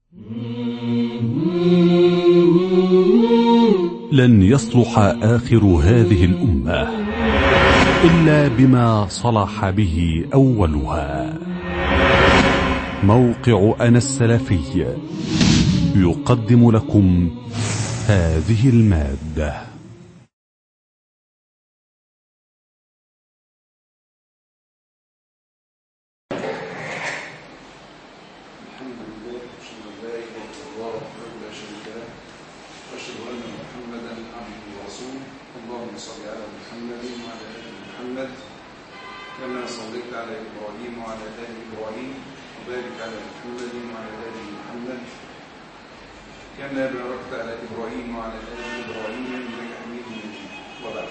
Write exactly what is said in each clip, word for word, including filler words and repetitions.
لن يصلح آخر هذه الأمة إلا بما صلح به أولها. موقع أنا السلفي يقدم لكم هذه المادة. كما صليت على إبراهيم وعلى آل إبراهيم وبارك على محمد وعلى آل محمد كما باركت على إبراهيم وعلى آل إبراهيم إنك حميد مجيد. وبعد،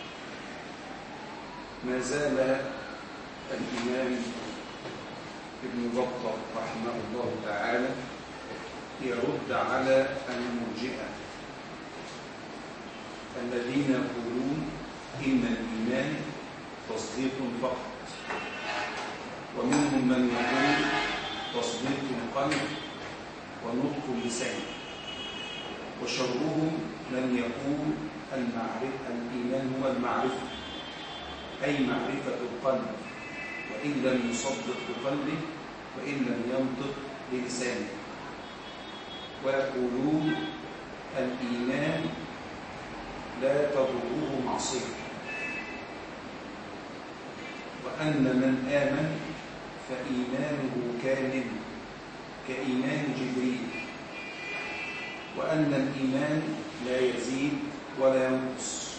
ما زال الإمام ابن بطة رحمه الله تعالى يرد على المرجئة الذين يقولون إن الإيمان تصديق فقط، ومنهم من يقول تصديق القلب ونطق اللسان، وشرهم من يقول المعرفة الإيمان هو المعرفة، أي معرفة القلب وإن لم يصدق بقلبه وإن لم ينطق بلسانه، ويقولون الإيمان لا تضره معصية، وأن من آمن فإيمانه كامل كإيمان جبريل، وأن الإيمان لا يزيد ولا ينقص،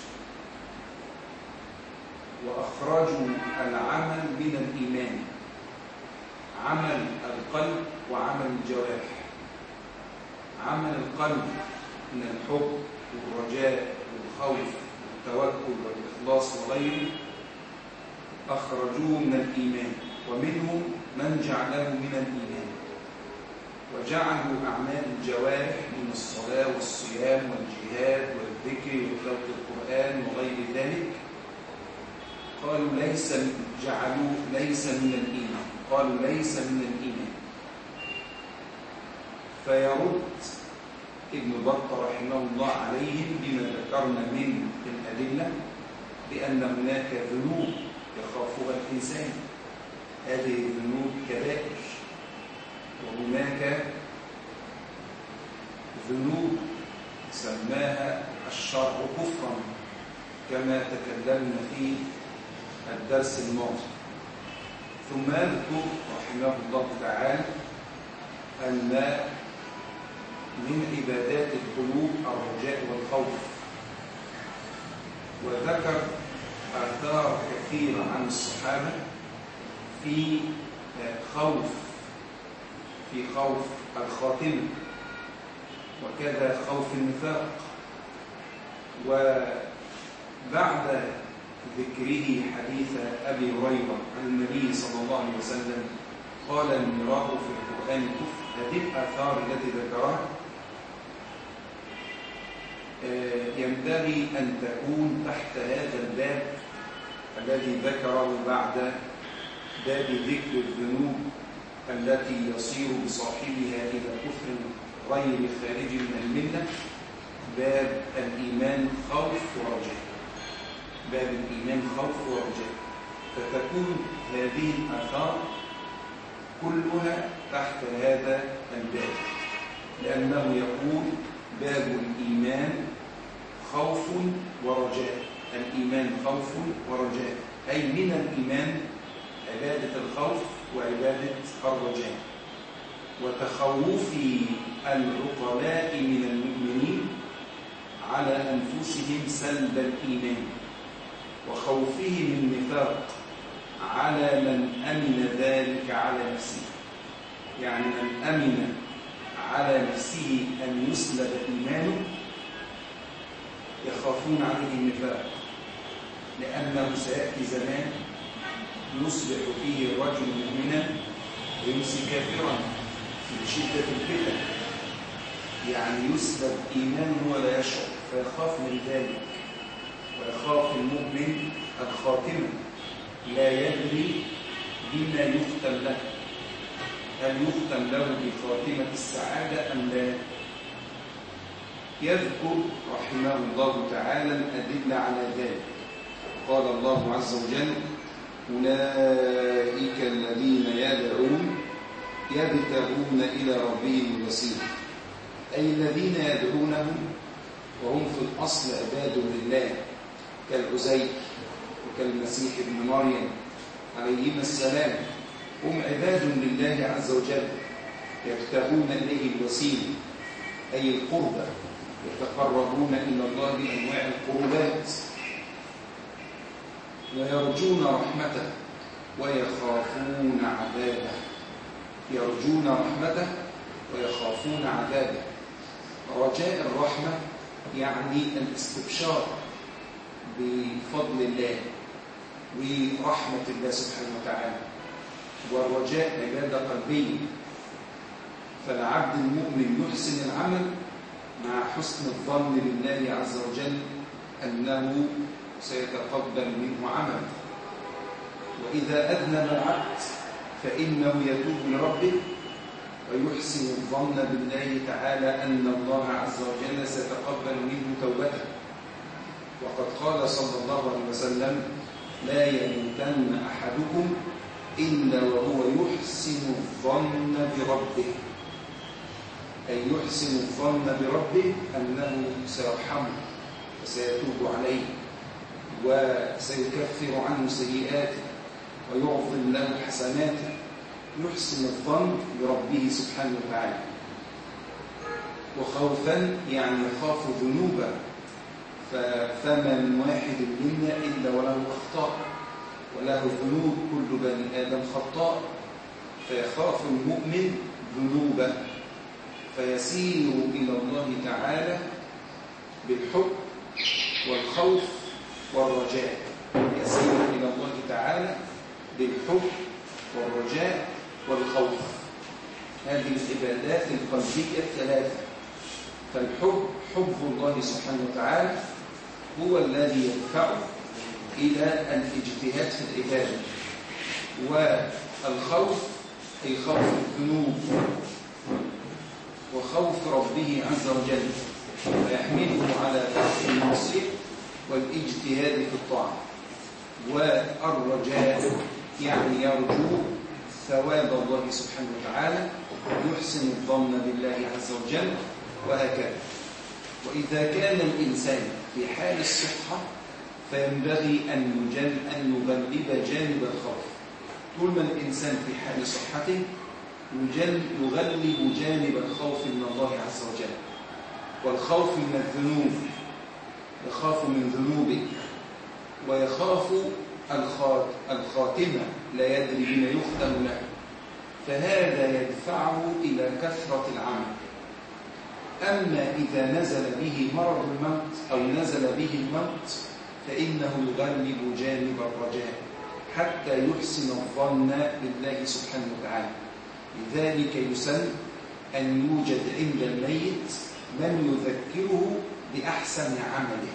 وأخرجوا العمل من الإيمان، عمل القلب وعمل الجوارح. عمل القلب من الحب والرجاء والخوف والتوكل والإخلاص وغيره أخرجوه من الإيمان، ومنهم من جعله من الإيمان، وجعلوا أعمال الجوارح من الصلاة والصيام والجهاد والذكر وتلاوة القرآن وغير ذلك، قالوا ليس جعلوه ليس من الإيمان، قالوا ليس من الإيمان. فيرد ابن بطة رحمه الله عليهم بما ذكرنا من الأدلة بأن هناك ذنوب يخافها الإنسان، هذه الذنوب كبائر، وهناك ذنوب سماها الشرع كفرا كما تكلمنا في الدرس الماضي. ثم يذكر رحمه الله تعالى أن من عبادات القلوب الرجاء والخوف، وذكر آثار كثيرة عن الصحابة في خوف في خوف الخاتمة، وكذا خوف النفاق. وبعد ذكره حديث أبي هريرة عن النبي صلى الله عليه وسلم قال المراء في القرآن كفر، هذه الآثار التي ذكرها ينبغي أن تكون تحت هذا الباب الذي ذكره بعد باب ذكر الذنوب التي يصير بصاحبها إلى كفر غير خارج من الملة، باب الإيمان خوف ورجاء، باب الإيمان خوف ورجاء. فتكون هذه الآثار كلها تحت هذا الباب، لأنه يقول باب الإيمان خوف ورجاء، الإيمان خوف ورجاء، أي من الإيمان عبادة الخوف وعبادة الرجاء، وتخوف العقلاء من المؤمنين على أنفسهم سلب الإيمان، وخوفهم النفاق على من أمن ذلك على نفسه، يعني من أمن على نفسه أن يسلب إيمانه يخافون عليه النفاق، لأنه سيأتي زمان يصبح فيه الرجل مؤمنا ويمسي كافرا في شدة الفتن، يعني يسلب إيمانه ولا يشعر، فيخاف من ذلك. ويخاف المؤمن الخاتمة، لا يدري بما يختم له، هل يختم له بخاتمة السعادة أم لا؟ يذكر رحمه الله تعالى الأدلة على ذلك. قال الله عز وجل: أولئك الذين يدعون يبتغون إلى ربهم الوسيلة، أي الذين يدعونهم وهم في الأصل عباد لله كالعزير وكالمسيح ابن مريم عليهما السلام، هم عباد لله عز وجل يبتغون إليه الوسيلة أي القربة، يتقربون إلى الله بأنواع القربات، ويرجون رحمته ويخافون عذابه. يرجون رحمته ويخافون عذابه. رجاء الرحمة يعني الاستبشار بفضل الله ورحمة الله سبحانه وتعالى، والرجاء عبادة قلبية. فالعبد المؤمن يحسن العمل مع حسن الظن بالله عز وجل أنه سيتقبل منه عمل. وإذا أذنب العبد فإنه يتوب لربه ويحسن الظن بالله تعالى أن الله عز وجل سيتقبل منه توبته. وقد قال صلى الله عليه وسلم: لا يموتن أحدكم إلا وهو يحسن الظن بربه، أي يحسن الظن بربه أنه سيرحمه وسيتوب عليه وسيكفر عنه سيئاته ويعظم له حسناته. يحسن الظن بربه سبحانه وتعالى. وخوفا يعني يخاف ذنوبا، فما من واحد منا إلا وله أخطاء وله ذنوب، كل بني آدم خطاء، فيخاف المؤمن ذنوبه فيسير إلى الله تعالى بالحب والخوف والرجاء. يسير إلى الله تعالى بالحب والرجاء والخوف. هذه العبادات القلبية الثلاثة. فالحب حب الله سبحانه وتعالى هو الذي يدفعه إلى الاجتهاد في العبادة، والخوف أي خوف الذنوب وخوف ربه عز وجل فيحمله على ترك المعصية والاجتهاد في الطاعة. والرجاء يعني يرجو ثواب الله سبحانه وتعالى، يحسن الظن بالله عز وجل، وهكذا. وإذا كان الإنسان في حال الصحة فينبغي أن يغلب جانب الخوف. طول ما الإنسان في حال صحته يغلب جانب الخوف من الله عز وجل. والخوف من الذنوب، يخاف من ذنوبه ويخاف الخاتمة، لا يدري بما يختم له، فهذا يدفعه إلى كثرة العمل. أما إذا نزل به مرض الموت أو نزل به الموت فإنه يغلب جانب الرجاء حتى يحسن الظن بالله سبحانه وتعالى. لذلك يسن أن يوجد عند الميت من يذكره بأحسن عمله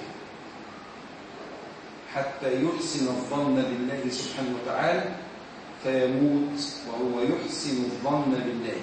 حتى يحسن الظن بالله سبحانه وتعالى فيموت وهو يحسن الظن بالله.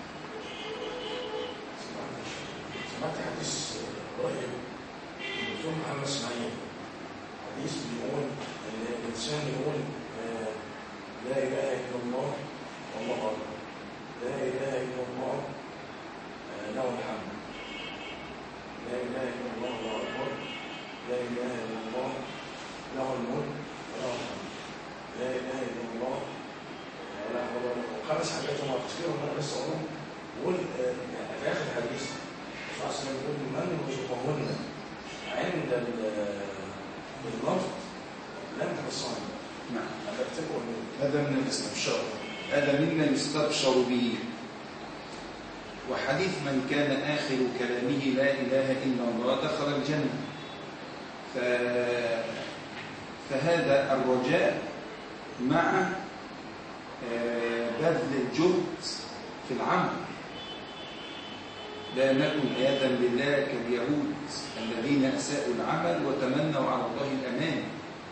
سمعت حديث قريب من دكتور محمد اسماعيل، حديث بيقول ان الانسان يقول آه لا اله الا الله والله اكبر، لا اله الا الله آه له الحمد، لا اله الا الله والله اكبر، لا اله الا الله له الملك وله الحمد، لا اله الا الله ولا حول ولا قوه. خمس حاجات هم تفسيرهم انا بس اقولهم. يقول آه في اخر الحديث أصلا يقول من رزقهن عند المرض لم تحصن. نعم، هذا اكتبه. هذا من الاستبشار، هذا مما يستبشر به. وحديث من كان آخر كلامه لا إله إلا الله دخل الجنة. ف... فهذا الرجاء مع بذل الجهد في العمل. لا نكن عياذا بالله كاليهود الذين أساءوا العمل وتمنوا على الله الأمان.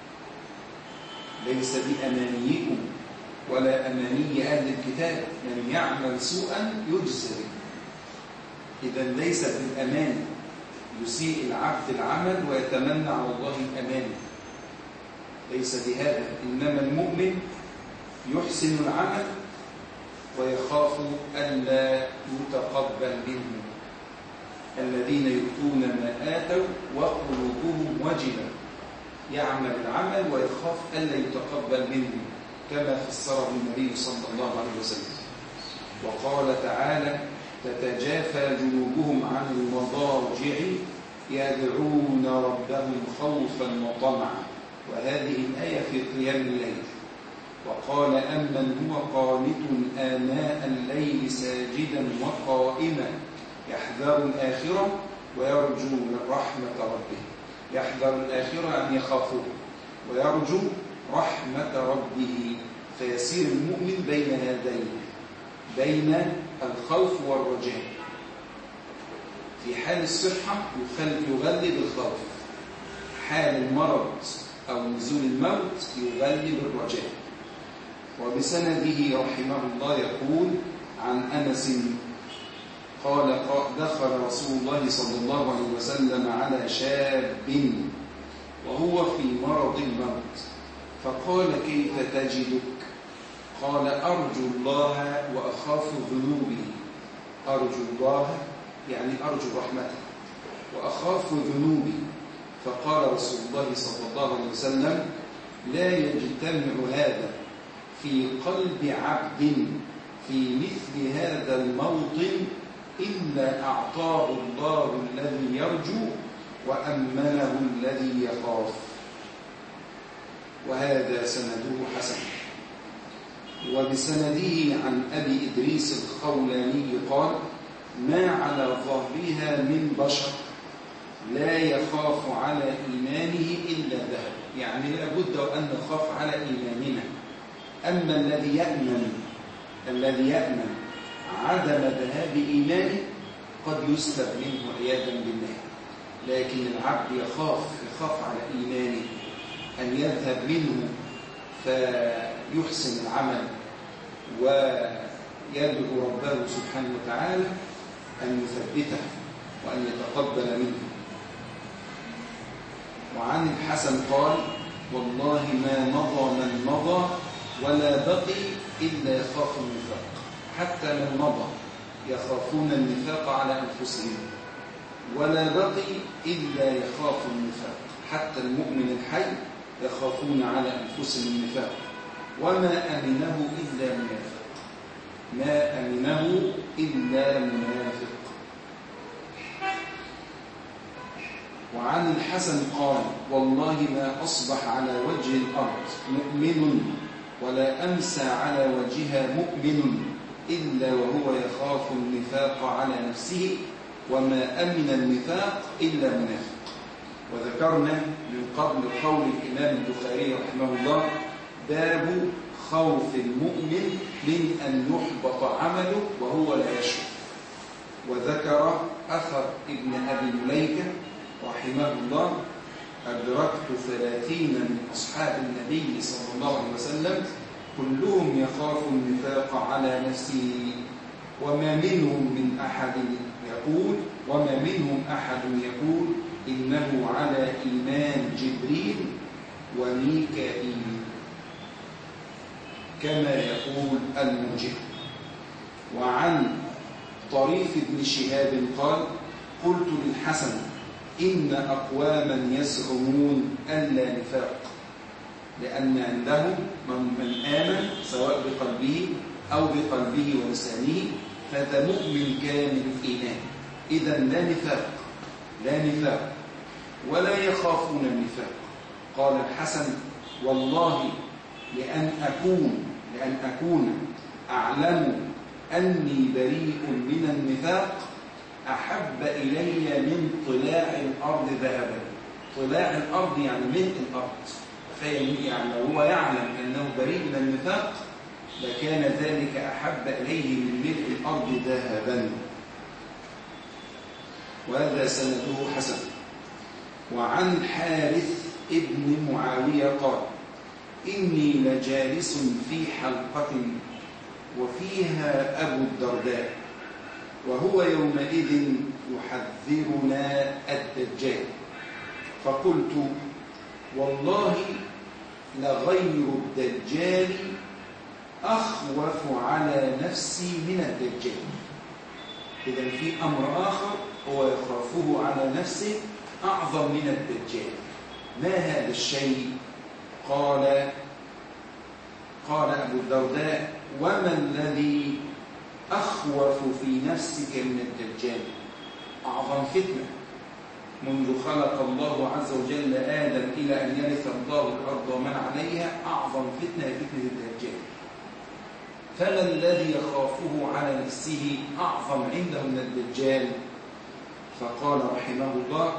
ليس بأمانيكم ولا أماني أهل الكتاب، من يعمل سوءا يجزى به. إذا ليس بالأمان يسيء العبد العمل ويتمنى على الله الأمان، ليس بهذا. إنما المؤمن يحسن العمل ويخاف ألا يتقبل منه. الذين يؤتون ما آتوا وقلوبهم وجلة، يعمل العمل ويخاف ألا يتقبل منه، كما فسره النبي صلى الله عليه وسلم. وقال تعالى: تتجافى جنوبهم عن المضاجع يدعون ربهم خوفا وطمعا. وهذه الآية في قيام الليل. وقال: أمن هو قانت آناء الليل ساجدا وقائما يحذر الآخرة ويرجو رحمة ربه. يحذر الآخرة أن يخافه ويرجو رحمة ربه، فيسير المؤمن بين هذين، بين الخوف والرجاء. في حال الصحة يغلب الخوف، حال المرض أو نزول الموت يغلب الرجاء. وبسنده رحمه الله يقول عن أنس قال: دخل رسول الله صلى الله عليه وسلم على شاب وهو في مرض الموت، فقال: كيف تجدك؟ قال: أرجو الله وأخاف ذنوبي. أرجو الله يعني أرجو رحمته، وأخاف ذنوبي. فقال رسول الله صلى الله عليه وسلم: لا يجتمع هذا في قلب عبد في مثل هذا الموطن إلا أعطاه الله الذي يرجو وأمنه الذي يخاف. وهذا سنده حسن. وبسنده عن أبي إدريس الخولاني قال: ما على ظهرها من بشر لا يخاف على إيمانه إلا ذهب. يعني لا بد أن نخاف على إيماننا. أما الذي يأمن الذي يأمن عدم ذهاب إيمانه قد يسلب منه عياذا بالله. لكن العبد يخاف يخاف على إيمانه أن يذهب منه، فيحسن العمل ويدعو ربه سبحانه وتعالى أن يثبته وأن يتقبل منه. وعن الحسن قال: والله ما مضى من مضى ولا بقي إلا يخاف النفاق. حتى من مضى يخافون النفاق على أنفسهم، ولا بقي إلا يخاف النفاق. حتى المؤمن الحي يخافون على أنفسهم النفاق. وما أمنه إلا منافق. ما أمنه إلا منافق. وعن الحسن قال: والله ما أصبح على وجه الأرض مؤمن ولا أمسى على وجهها مؤمن إلا وهو يخاف النفاق على نفسه، وما أمن النفاق إلا منافق. وذكرنا من قبل قول الإمام البخاري رحمه الله: باب خوف المؤمن من أن يحبط عمله وهو لا يشعر. وذكر أثر ابن أبي مليكة رحمه الله: أدركت ثلاثين من أصحاب النبي صلى الله عليه وسلم كلهم يخاف النفاق على نفسه، وما منهم من أحد يقول وما منهم أحد يقول إنه على إيمان جبريل وميكائيل، كما يقول المرجئة. وعن طريف بن شهاب قال: قلت للحسن: إن أقواما يزعمون ألا نفاق، لأن عندهم من آمن سواء بقلبه أو بقلبه ولسانه فهذا مؤمن كامل الإيمان. إذا لا نفاق لا نفاق ولا يخافون النفاق. قال الحسن: والله لأن أكون لأن أكون أعلم أني بريء من النفاق أحب إلي من طلاع الأرض ذهبا. طلاع الأرض يعني ملء الأرض، يعني لو هو يعلم أنه بريء من النفاق لكان ذلك أحب إليه من ملء الأرض ذهبا. وهذا سنده حسن. وعن حارث ابن معاوية قال: إني لجالس في حلقة وفيها أبو الدرداء وهو يومئذ يحذرنا الدجال. فقلت والله لغير الدجال أخوف على نفسي من الدجال. إذا في أمر آخر هو يخافه على نفسه أعظم من الدجال. ما هذا الشيء؟ قال قال أبو الدرداء وما الذي أخوف في نفسك من الدجال؟ أعظم فتنة منذ خلق الله عز وجل آدم إلى أن يرث الله الأرض ومن عليها، أعظم فتنة هي فتنة الدجال. فما الذي يخافه على نفسه أعظم عنده من الدجال؟ فقال رحمه الله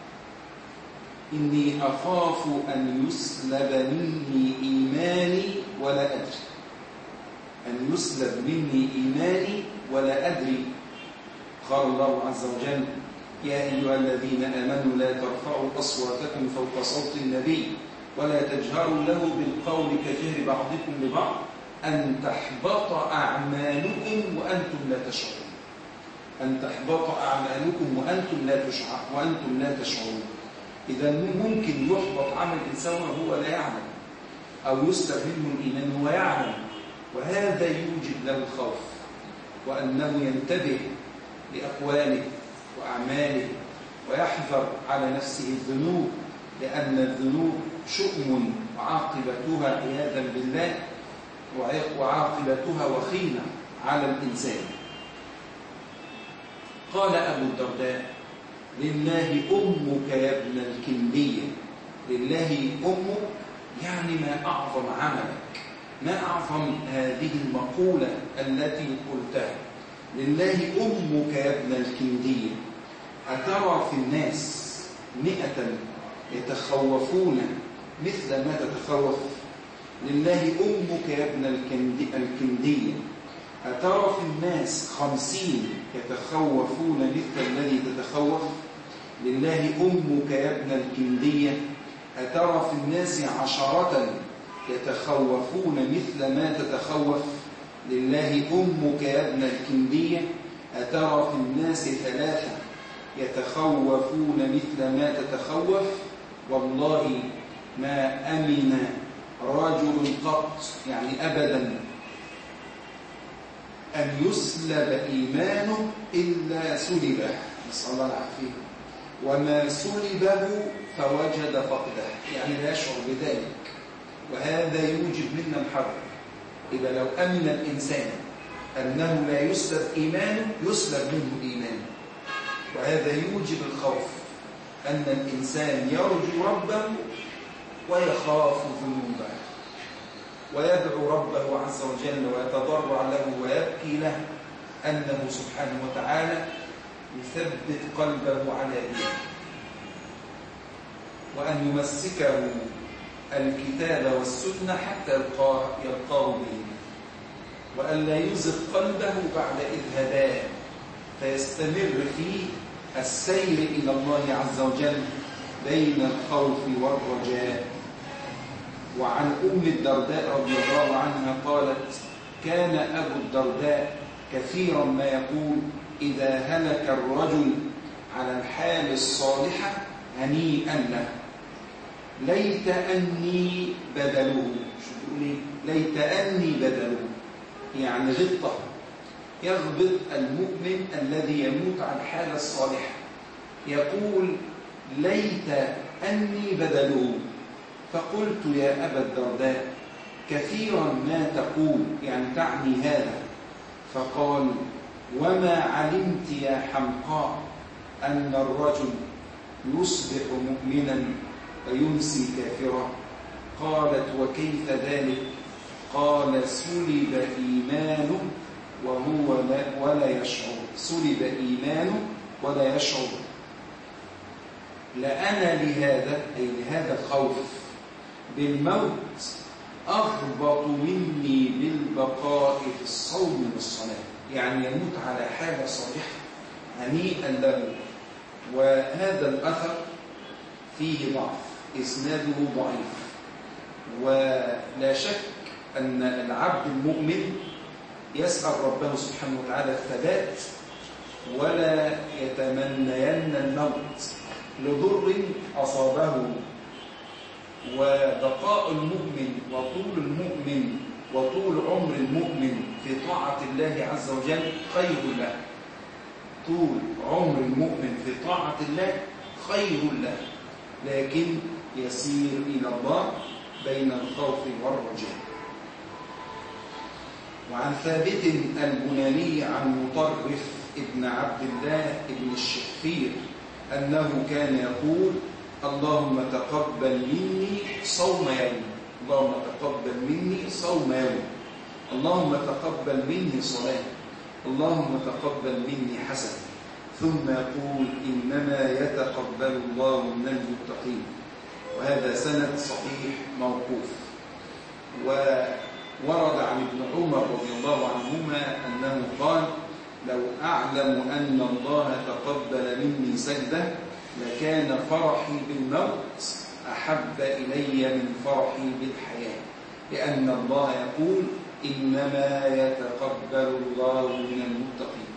إني أخاف أن يسلب مني إيماني ولا أدري. أن يسلب مني إيماني ولا أدري. قال الله عز وجل يا أيها الذين آمنوا لا ترفعوا أصواتكم فوق صوت النبي ولا تجهروا له بالقول كجهر بعضكم لبعض أن تحبط أعمالكم وأنتم لا تشعرون. أن تحبط أعمالكم وأنتم لا تشعرون وأنتم لا تشعرون. إذا ممكن يحبط عمل الإنسان وهو لا يعلم، أو يسلب منه الإيمان وهو يعلم، وهذا يوجب له الخوف وأنه ينتبه لأقواله وأعماله ويحذر على نفسه الذنوب، لأن الذنوب شؤم وعاقبتها عياذا بالله وعاقبتها وخيمة على الإنسان. قال أبو الدرداء لله أمك يا ابن الكندية. لله أمك يعني ما أعظم عملك، ما أعظم هذه المقولة التي قلتها. لله أمك يا ابن الكندية. أترى في الناس مئة يتخوفون مثل ما تتخوف؟ لله أمك يا ابن الكندية. أترى في الناس خمسين يتخوفون مثل الذي تتخوف؟ لله أمك يا ابن الكندية. أترى في الناس عشرة يتخوفون مثل ما تتخوف؟ لله أمك يا ابن الكندية. أترى في الناس ثلاثة يتخوفون مثل ما تتخوف؟ والله ما أمن رجل قط، يعني أبدا، أن يسلب إيمانه إلا سلبه، نسأل الله العافية، وما سلبه فوجد فقده، يعني لا يشعر بذلك. وهذا يوجب منا الحذر. إذا لو أمن الإنسان أنه لا يسلب إيمانه يسلب منه إيمانه، وهذا يوجب الخوف، أن الإنسان يرجو ربه ويخاف ذنوبه ويدعو ربه عز وجل ويتضرع له ويبكي له أنه سبحانه وتعالى يثبت قلبه على دينه، وأن يمسكه الكتاب والسنة حتى يلقاه به، وأن لا يزغ قلبه بعد إذ هداه، فيستمر في السير إلى الله عز وجل بين الخوف والرجاء. وعن أم الدرداء رضي الله عنها قالت كان أبو الدرداء كثيرا ما يقول إذا هلك الرجل على الحال الصالحة هنيئا له، ليت أني بدله. شو تقولي؟ ليت أني بدله، يعني غبطة، يغبط المؤمن الذي يموت على الحالة الصالحة، يقول ليت أني بدله. فقلت يا أبا الدرداء كثيرا ما تقول، يعني تعني هذا. فقال وما علمت يا حمقاء أن الرجل يصبح مؤمنا ويمسي كافرا؟ قالت وكيف ذلك؟ قال سلب إيمانه وهو لا ولا يشعر. سلب إيمانه ولا يشعر. لأنا لهذا، أي لهذا الخوف بالموت، أغبط مني بالبقاء في الصوم والصلاة، يعني يموت على حالة صالحة هنيئا له. وهذا الأثر فيه ضعف، إسناده ضعيف، ولا شك أن العبد المؤمن يسأل ربه سبحانه وتعالى الثبات ولا يتمنين الموت لضر أصابه. وبقاء المؤمن وطول المؤمن وطول عمر المؤمن في طاعة الله عز وجل خير له. طول عمر المؤمن في طاعة الله خير له، لكن يسير إلى الله بين الخوف والرجاء. وعن ثابت البناني عن مطرف ابن عبد الله ابن الشخير أنه كان يقول: اللهم تقبل مني صوم يوم، اللهم تقبل مني صوم يوم، اللهم تقبل مني صلاة، اللهم تقبل مني حسنة. ثم يقول: إنما يتقبل الله من المتقين. وهذا سند صحيح موقوف. وورد عن ابن عمر رضي الله عنهما أنه قال: لو أعلم أن الله تقبل مني سجدة لكان فرحي بالموت أحب إلي من فرحي بالحياة، لأن الله يقول: إنما يتقبل الله من المتقين.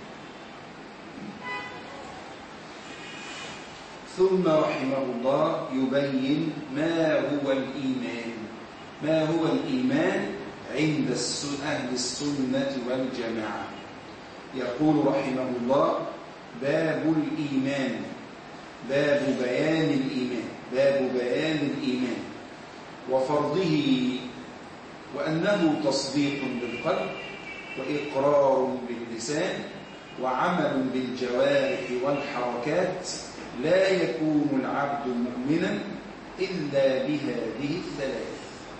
ثم رحمه الله يبين ما هو الإيمان. ما هو الإيمان عند أهل السنة والجماعة؟ يقول رحمه الله: باب الإيمان، باب بيان الإيمان، باب بيان الإيمان وفرضه، وأنه تصديق بالقلب وإقرار باللسان وعمل بالجوارح والحركات. لا يكون العبد مؤمنا إلا بهذه الثلاث.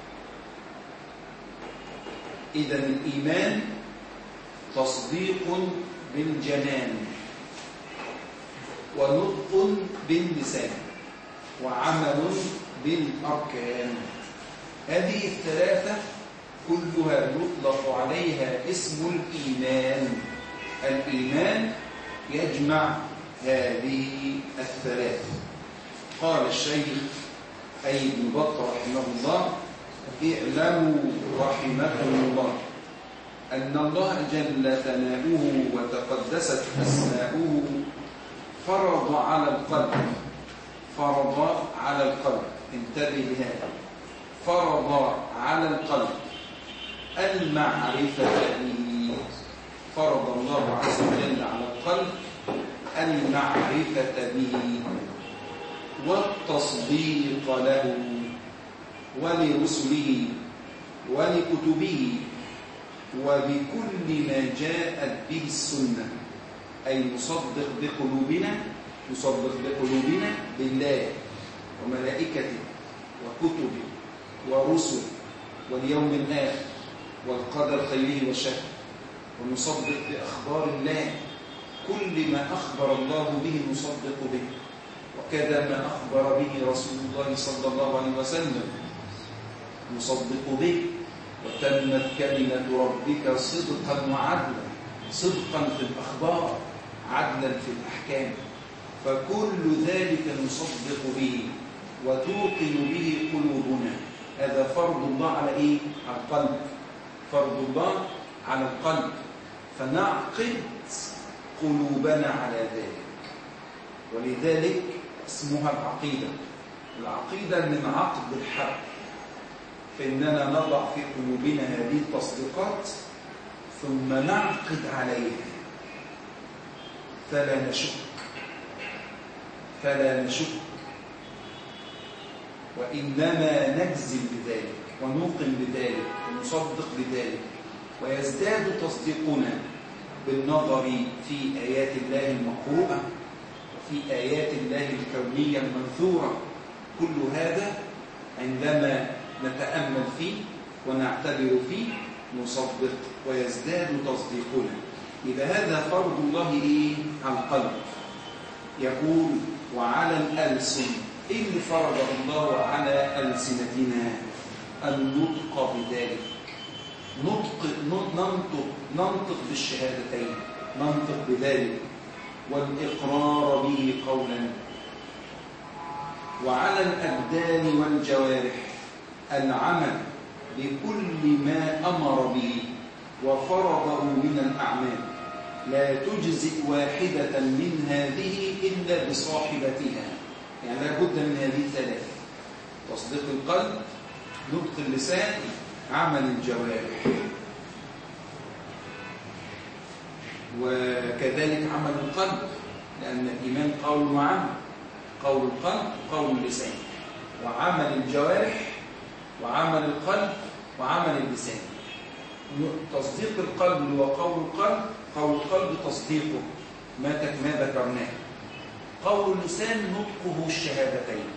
إذن الإيمان تصديق بالجنان ونطق باللسان وعمل بالأركان. هذه الثلاثة كلها يطلق عليها اسم الإيمان. الإيمان يجمع هذه الثلاث. قال الشيخ أي ابن بطة رحمه الله: اعلموا رحمكم الله أن الله جل ثناؤه وتقدست أسماؤه فرض على القلب، فرض على القلب، انتبه لهذا، فرض على القلب المعرفة به. فرض الله عز وجل على القلب المعرفة به والتصديق له ولرسله ولكتبه وبكل ما جاءت به السنة، أي نصدق بقلوبنا، نصدق بقلوبنا بالله وملائكته وكتبه ورسله واليوم الآخر والقدر خيره وشره، ونصدق بأخبار الله، كل ما أخبر الله به نصدق به، وكذا ما أخبر به رسول الله صلى الله عليه وسلم نصدق به. وتمت كلمة ربك صدقا وعدلا، صدقا في الأخبار، عدلا في الأحكام، فكل ذلك نصدق به وتوقن به قلوبنا. هذا فرض الله على إيه؟ على القلب، فرض الله على القلب، فنعقد قلوبنا على ذلك. ولذلك اسمها العقيدة. العقيدة من عقد الحق، فإننا نضع في قلوبنا هذه التصديقات ثم نعقد عليها فلا نشك، فلا نشك، وإنما نجزم بذلك ونوقن بذلك ونصدق بذلك. ويزداد تصديقنا بالنظر في آيات الله المقروءة وفي آيات الله الكونية المنثورة. كل هذا عندما نتأمل فيه ونعتبر فيه نصدق ويزداد تصديقنا. إذا هذا فرض الله إيه؟ على القلب. يقول: وعلى الألسن. إيه اللي فرض الله على ألسنتنا؟ النطق بذلك. نطق ننطق ننطق بالشهادتين، ننطق بذلك، والإقرار به قولا. وعلى الأبدان والجوارح العمل بكل ما أمر به وفرضه من الأعمال، لا تجزئ واحدة من هذه إلا بصاحبتها، يعني لا بد من هذه الثلاث: تصديق القلب، نطق اللسان، عمل الجوارح. وكذلك عمل القلب، لأن الإيمان قول وعمل، قول القلب وقول اللسان، وعمل الجوارح وعمل القلب وعمل اللسان. تصديق القلب اللي هو قول القلب، قول القلب تصديقه ما ما ذكرناه. قول اللسان نطقه الشهادتين.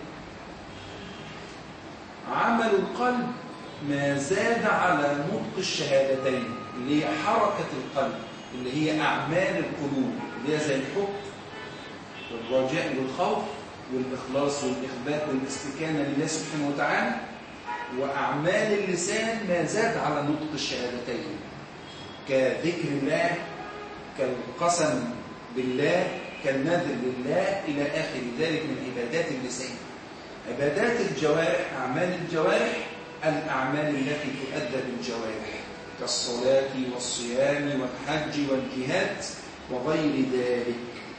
عمل القلب ما زاد على نطق الشهادتين، اللي هي حركة القلب، اللي هي أعمال القلوب، اللي هي زي الحب والرجاء والخوف والإخلاص والإخبات والاستكانة لله سبحانه وتعالى. وأعمال اللسان ما زاد على نطق الشهادتين، كذكر الله، كالقسم بالله، كالنذر لله، إلى آخر ذلك من عبادات اللسان. عبادات الجوارح، أعمال الجوارح، الأعمال التي تؤدى بالجوارح كالصلاة والصيام والحج والجهاد وغير ذلك.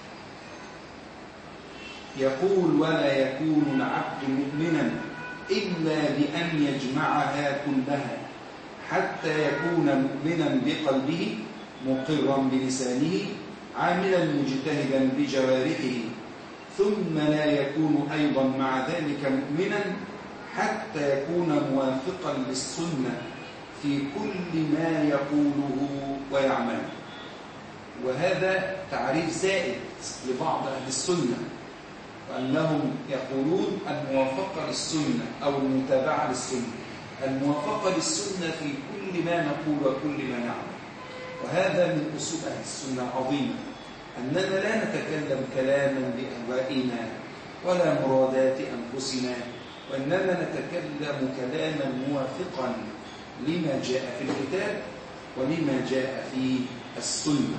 يقول: ولا يكون العبد مؤمنا إلا بأن يجمعها كلها حتى يكون مؤمنا بقلبه، مقرا بلسانه، عاملا مجتهدا بجوارحه، ثم لا يكون أيضا مع ذلك مؤمنا حتى يكون موافقا للسنة في كل ما يقوله ويعمله. وهذا تعريف زائد لبعض أهل السنة، وأنهم يقولون الموافقة للسنة أو المتابعة للسنة، الموافقة للسنة في كل ما نقول وكل ما نعمل. وهذا من أصول أهل السنة العظيمة، أننا لا نتكلم كلاما بأهوائنا ولا مرادات أنفسنا، وإنما نتكلم كلاما موافقا لما جاء في الكتاب ولما جاء في السنة،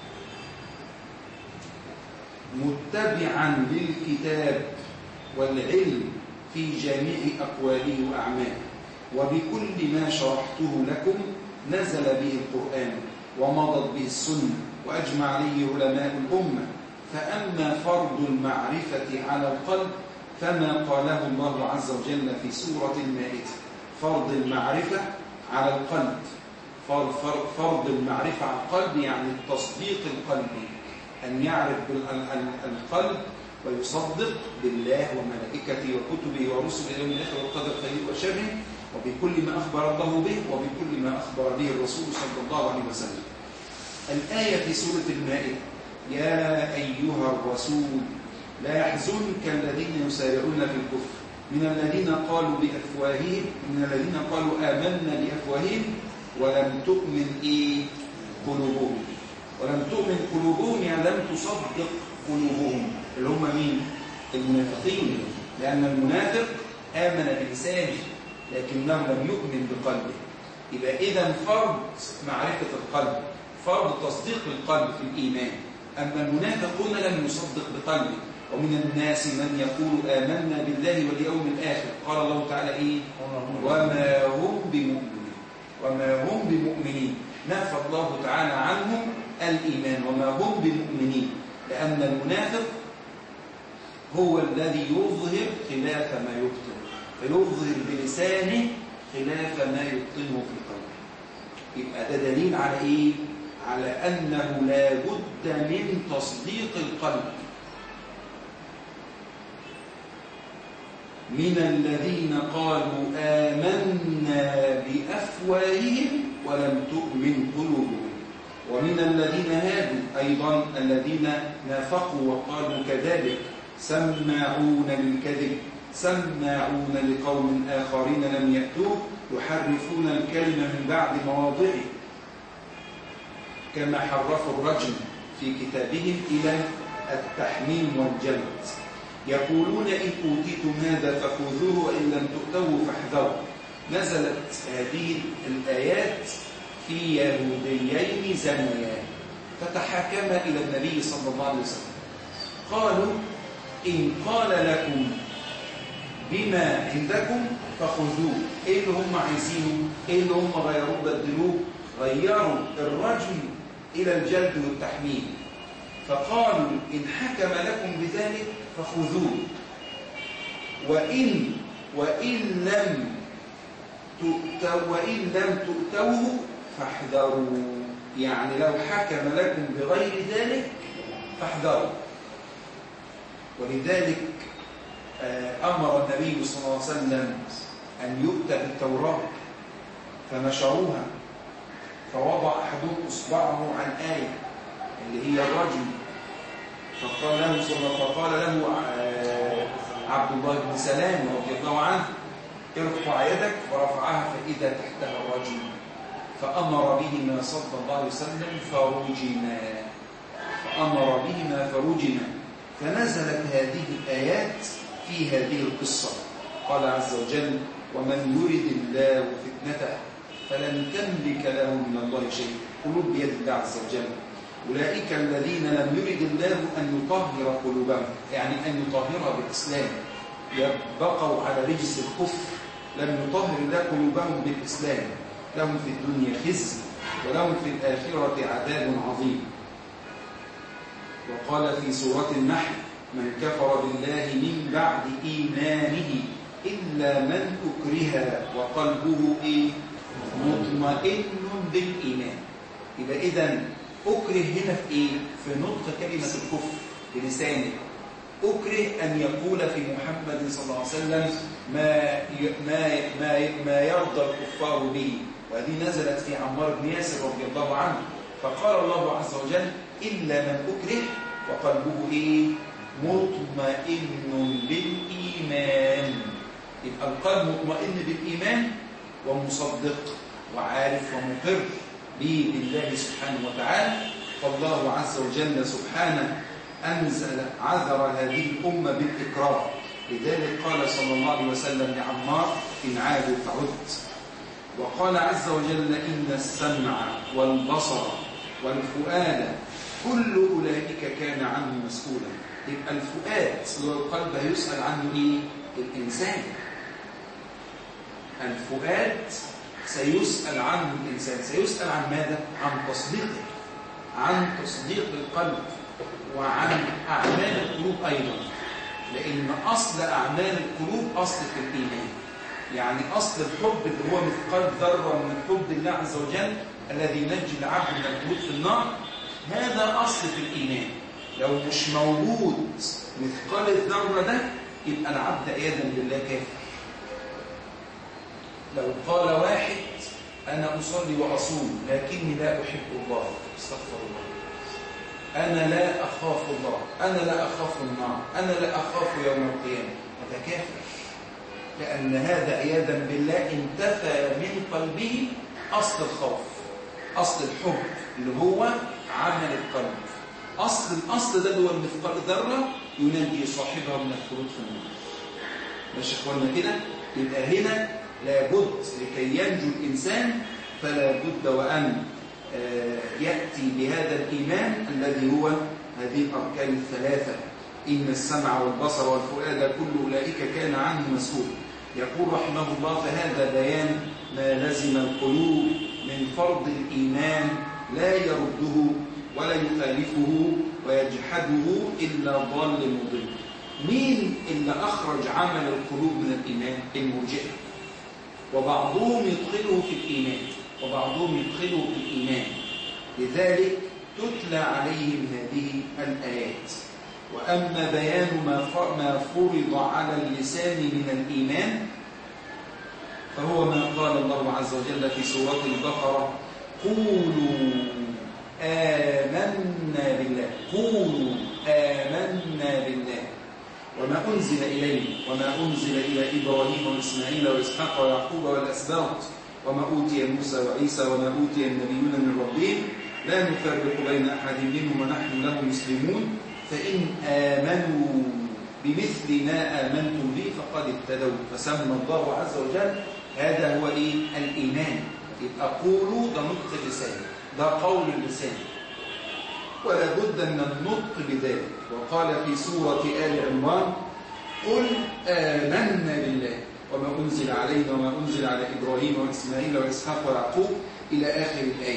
متبعا للكتاب والعلم في جميع أقواله وأعماله. وبكل ما شرحته لكم نزل به القرآن ومضت به السنة وأجمع عليه علماء الأمة. فأما فرض المعرفة على القلب فما قاله الله عز وجل في سورة المائدة: فرض المعرفة على القلب. فرض المعرفة على القلب يعني التصديق القلبي، أن يعرف القلب ويصدق بالله وملائكته وكتبه ورسله واليوم الآخر والقدر خيره وشره، وبكل ما أخبر الله به وبكل ما أخبر به الرسول صلى الله عليه وسلم. الآية في سورة المائدة: يا أيها الرسول لا يحزنك الذين يسارعون في الكفر من الذين قالوا بأفواههم من الذين قالوا آمنا بأفواههم ولم تؤمن إيه قلوبهم. ولم تؤمن قلوبهم يعني لم تصدق قلوبهم، اللي هم مين؟ المنافقين. لأن المنافق آمن بلسانه لكنه لم يؤمن بقلبه. يبقى إذا فرض معرفة القلب، فرض تصديق القلب في الإيمان. أما المنافقون لم يصدق بقلبه. ومن الناس من يقول آمنا بالله واليوم الآخر، قال الله تعالى إيه؟ وما هم بمؤمنين. وما هم بمؤمنين، نفى الله تعالى عنهم الإيمان، وما هم بمؤمنين، لأن المنافق هو الذي يظهر خلاف ما يبطن، فيظهر بلسانه خلاف ما يبطنه في قلبه. يبقى ده دليل على إيه؟ على أنه لا بد من تصديق القلب. من الذين قالوا آمنا بأفواههم ولم تؤمن قلوبهم. ومن الذين هادوا أيضا الذين نافقوا وقالوا كذلك، سماعون للكذب سماعون لقوم آخرين لم يأتوه يحرفون الكلمة من بعد مواضعه، كما حرفوا الرجم في كتابهم إلى التحميم والجلد. يقولون إن أوتيتم هذا فخذوه وإن لم تؤتوه فاحذروا. نزلت هذه الآيات في يهوديين زانيان فتحاكما إلى النبي صلى الله عليه وسلم، قالوا إن قال لكم بما عندكم فخذوه. إيه اللي هم عايزينه؟ إيه اللي هم غيروه بدلوه؟ غيروا الرجم إلى الجلد والتحميل. فقالوا إن حكم لكم بذلك فخذوه، وإن وإن لم تؤتوا وإن لم تؤتوه فاحذروا. يعني لو حكم لكم بغير ذلك فاحذروا. ولذلك أمر النبي صلى الله عليه وسلم أن يؤتى بالتوراة فنشروها، فوضع أحدهم إصبعه عن آية اللي هي الرجم، فقال له صلى فقال له عبد الله بن سلام رضي الله عنه ارفع يدك، ورفعها فإذا تحتها الرجم، فأمر بهما صلى الله عليه وسلم فرجما فأمر بهما فرجما فنزلت هذه الآيات في هذه القصة. قال عز وجل: ومن يرد الله فتنته فلن تملك له من الله شيء. قلوب بيد الله عز وجل. أولئك الذين لم يرد الله أن يطهر قلوبهم، يعني أن يطهرها بالإسلام، يبقوا على رجس الكفر، لم يطهر الله قلوبهم بالإسلام، لهم في الدنيا خزي ولهم في الآخرة عذاب عظيم. وقال في سورة النحل: من كفر بالله من بعد إيمانه إلا من أكره وقلبه إيه؟ مطمئن بالإيمان. يبقى إذن أكره هنا في إيه؟ في نطق كلمة الكفر بلسانه. أكره أن يقول في محمد صلى الله عليه وسلم ما ما ما, ما يرضى الكفار به، وهذه نزلت في عمار بن ياسر رضي الله عنه. فقال الله عز وجل: إلا من أكره وقلبه إيه؟ مطمئن بالإيمان. يبقى القلب مطمئن بالإيمان ومصدق وعارف ومقر به بالله سبحانه وتعالى. فالله عز وجل سبحانه أنزل عذر هذه الأمة بالإكراه. لذلك قال صلى الله عليه وسلم لعمار: إن عادوا فعد. وقال عز وجل: إن السمع والبصر والفؤاد كل أولئك كان عنه مسؤولا. يبقى الفؤاد اللي هو القلب هيسأل عنه إيه؟ الإنسان. الفؤاد سيسأل عنه الإنسان. سيسأل عن ماذا؟ عن تصديقه، عن تصديق القلب، وعن أعمال القلوب أيضا، لأن أصل أعمال القلوب أصل في الإيمان. يعني أصل الحب اللي هو مثقال ذرة من حب الله عز وجل الذي ينجي العبد من الخلود في النار، هذا أصل في الإيمان. لو مش موجود مثقال الذرة ده يبقى العبد عياذا بالله كافر. لو قال واحد: أنا أصلي وأصوم لكني لا أحب الله، استغفر الله، أنا لا أخاف الله، أنا لا أخاف النار، أنا لا أخاف يوم القيامة، هذا كافر، لأن هذا عياذا بالله انتفى من قلبه أصل الخوف، أصل الحب اللي هو عمل القلب. أصل الأصل ده هو المثقال ذرة ينجي صاحبها من الخلود في النار. ماشي إخواننا كده؟ يبقى هنا لابد لكي ينجو الإنسان فلا بد وأن يأتي بهذا الإيمان الذي هو هذه الأركان الثلاثة: إن السمع والبصر والفؤاد كل أولئك كان عنه مسؤول. يقول رحمه الله: فهذا بيان ما لزم القلوب من فرض الإيمان لا يرده ولا يخالفه ويجحده إلا ضال مضل. مين اللي أخرج عمل القلوب من الإيمان؟ المرجئة. وبعضهم يدخله في الإيمان وبعضهم يدخله في الإيمان، لذلك تتلى عليهم هذه الآيات. وأما بيان ما فرض على اللسان من الإيمان فهو ما قال الله عز وجل في سورة البقرة: قولوا آمنا بالله، قولوا آمنا بالله وما أنزل إليه وما أنزل إلى إبراهيم وإسماعيل وإسحاق ويعقوب والأسباط وما أوتي موسى وعيسى وما أوتي النبيون من ربهم لا نفرق بين أحد منهم ونحن له مسلمون فإن آمنوا بمثل ما آمنتم به فقد اهتدوا. فسمى الله عز وجل هذا هو إيه؟ الإيمان. يبقى قولوا ده نطق اللسان، ده قول اللسان، ولا بد من النطق بذلك. وقال في سورة آل عمران: قل آمنا بالله وما أنزل علينا وما أنزل على إبراهيم وإسماعيل وإسحاق ويعقوب إلى آخر الآية.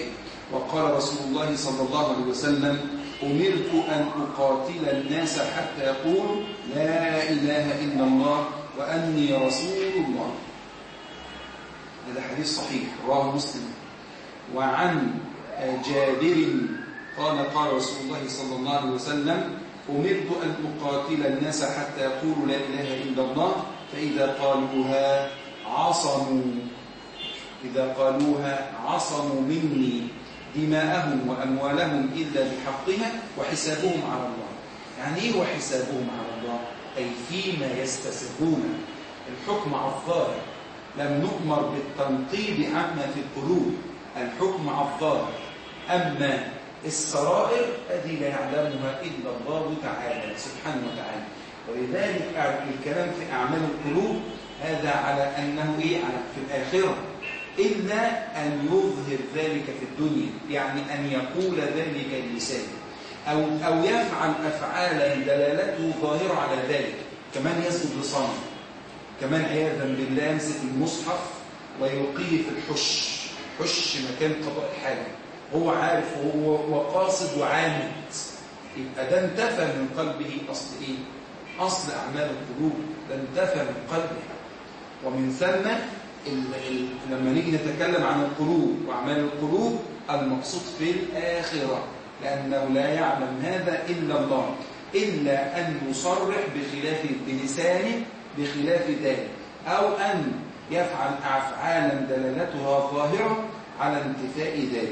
وقال رسول الله صلى الله عليه وسلم: أمرت أن أقاتل الناس حتى يقولوا لا إله إلا الله وأني رسول الله. هذا حديث صحيح رواه مسلم. وعن جابر قال قال رسول الله صلى الله عليه وسلم: أمرت أن أقاتل الناس حتى يقولوا لا إله إلا الله فإذا قالوها عصموا إذا قالوها عصموا مني دماءهم وأموالهم إلا بحقها وحسابهم على الله. يعني إيه وحسابهم على الله؟ أي فيما يستسرون. الحكم على الظاهر، لم نؤمر بالتنقيب عما في القلوب، الحكم على الظاهر. أما السرائر الذي لا يعلمها إلا الله تعالى سبحانه وتعالى. ولذلك الكلام في أعمال القلوب هذا على أنه إيه في الآخرة، إلا أن يظهر ذلك في الدنيا، يعني أن يقول ذلك اللسان أو, أو يفعل أفعالا دلالته ظاهرة على ذلك. كمان يسجد لصنم، كمان عياذا بالله يمسك المصحف ويلقيه في الحش، حش مكان قضاء الحاجة، هو عارف وهو قاصد وعامد، يبقى ده انتفى من قلبه أصل إيه؟ أصل أعمال القلوب، ده انتفى من قلبه. ومن ثم ال ال لما نيجي نتكلم عن القلوب وأعمال القلوب المقصود في الآخرة، لأنه لا يعلم هذا إلا الله، إلا أن يصرح بخلاف بلسانه بخلاف ذلك، أو أن يفعل أفعالا دلالتها ظاهرة على انتفاء ذلك.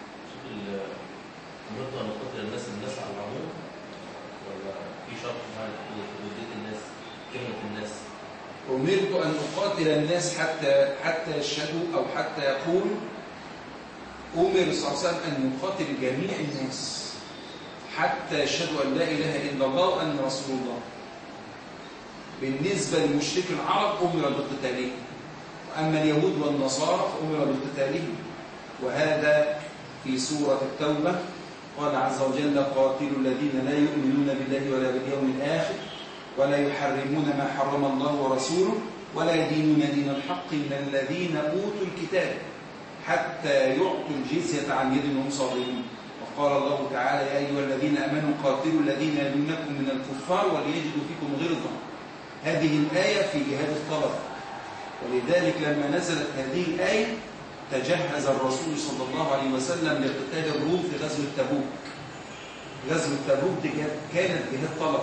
أمرت أن أقاتل الناس الناس على العموم ولا في شرط معين حدود الناس كلمة الناس؟ أمرت أن أقاتل الناس حتى حتى يشهدوا أو حتى يقول. أمر صلى الله عليه وسلم أن يقاتل جميع الناس حتى يشهدوا أن لا إله إلا الله وأن رسول الله. بالنسبة لمشرك العرب أمر بقتالهم، وأما اليهود والنصارى فأمر بقتالهم. وهذا في سورة التوبة قال عز وجل: قاتلوا الذين لا يؤمنون بالله ولا باليوم الآخر ولا يحرمون ما حرم الله ورسوله ولا يدينون دين الحق من الذين أوتوا الكتاب حتى يعطوا الجزية عن يد وهم صاغرون. وقال الله تعالى: يا أيها الذين آمنوا قاتلوا الذين يلونكم من الكفار وليجدوا فيكم غلظة. هذه الآية في جهاد الطلب، ولذلك لما نزلت هذه الآية تجهز الرسول صلى الله عليه وسلم لقتال الروم في غزوة تبوك. غزوة تبوك كانت جهاد طلب،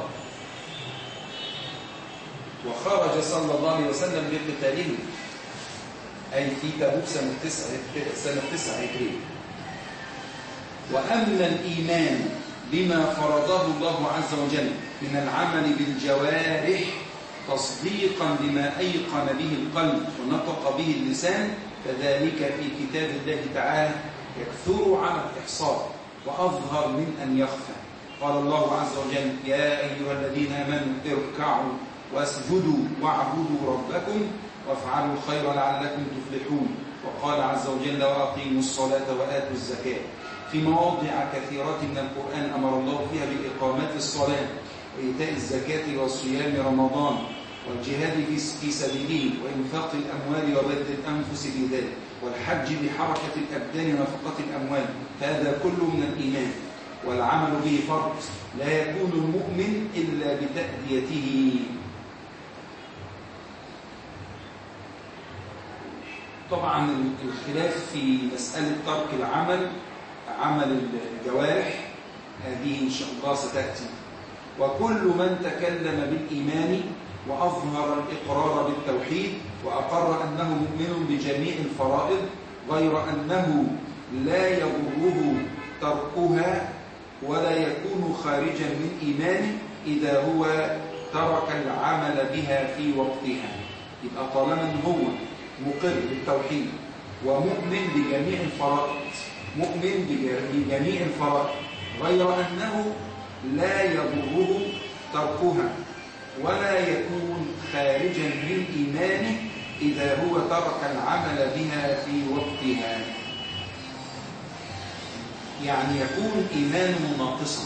وخرج صلى الله عليه وسلم لقتالهم، أي في تبوك سنة تسعة سنة تسعة هجرية. وأما الإيمان بما فرضه الله عز وجل من العمل بالجوارح تصديقا بما أيقن به القلب ونطق به اللسان، فذلك في كتاب الله تعالى يكثر على الإحصاء وأظهر من أن يخفى. قال الله عز وجل: يا أيها الذين آمنوا اركعوا واسجدوا واعبدوا ربكم وافعلوا الخير لعلكم تفلحون. وقال عز وجل: وأقيموا الصلاة وآتوا الزكاة. في مواضع كثيرة من القرآن أمر الله فيها بإقامة الصلاة وإيتاء الزكاة وصيام رمضان والجهاد في سبيله وإنفاق الأموال وبذل الأنفس في ذلك والحج بحركة الأبدان ونفقة الأموال. فهذا كله من الإيمان، والعمل به فرض لا يكون المؤمن إلا بتأديته. طبعا الخلاف في مسألة ترك العمل عمل الجوارح هذه إن شاء الله ستأتي. وكل من تكلم بالإيمان وأظهر الإقرار بالتوحيد وأقر أنه مؤمن بجميع الفرائض غير أنه لا يضره تركها ولا يكون خارجا من إيمانه إذا هو ترك العمل بها في وقتها. يبقى طالما هو مقر بالتوحيد ومؤمن بجميع الفرائض مؤمن بجميع الفرائض غير أنه لا يضره تركها ولا يكون خارجا من إيمانه إذا هو ترك العمل بها في وقتها، يعني يكون إيمانه ناقصا.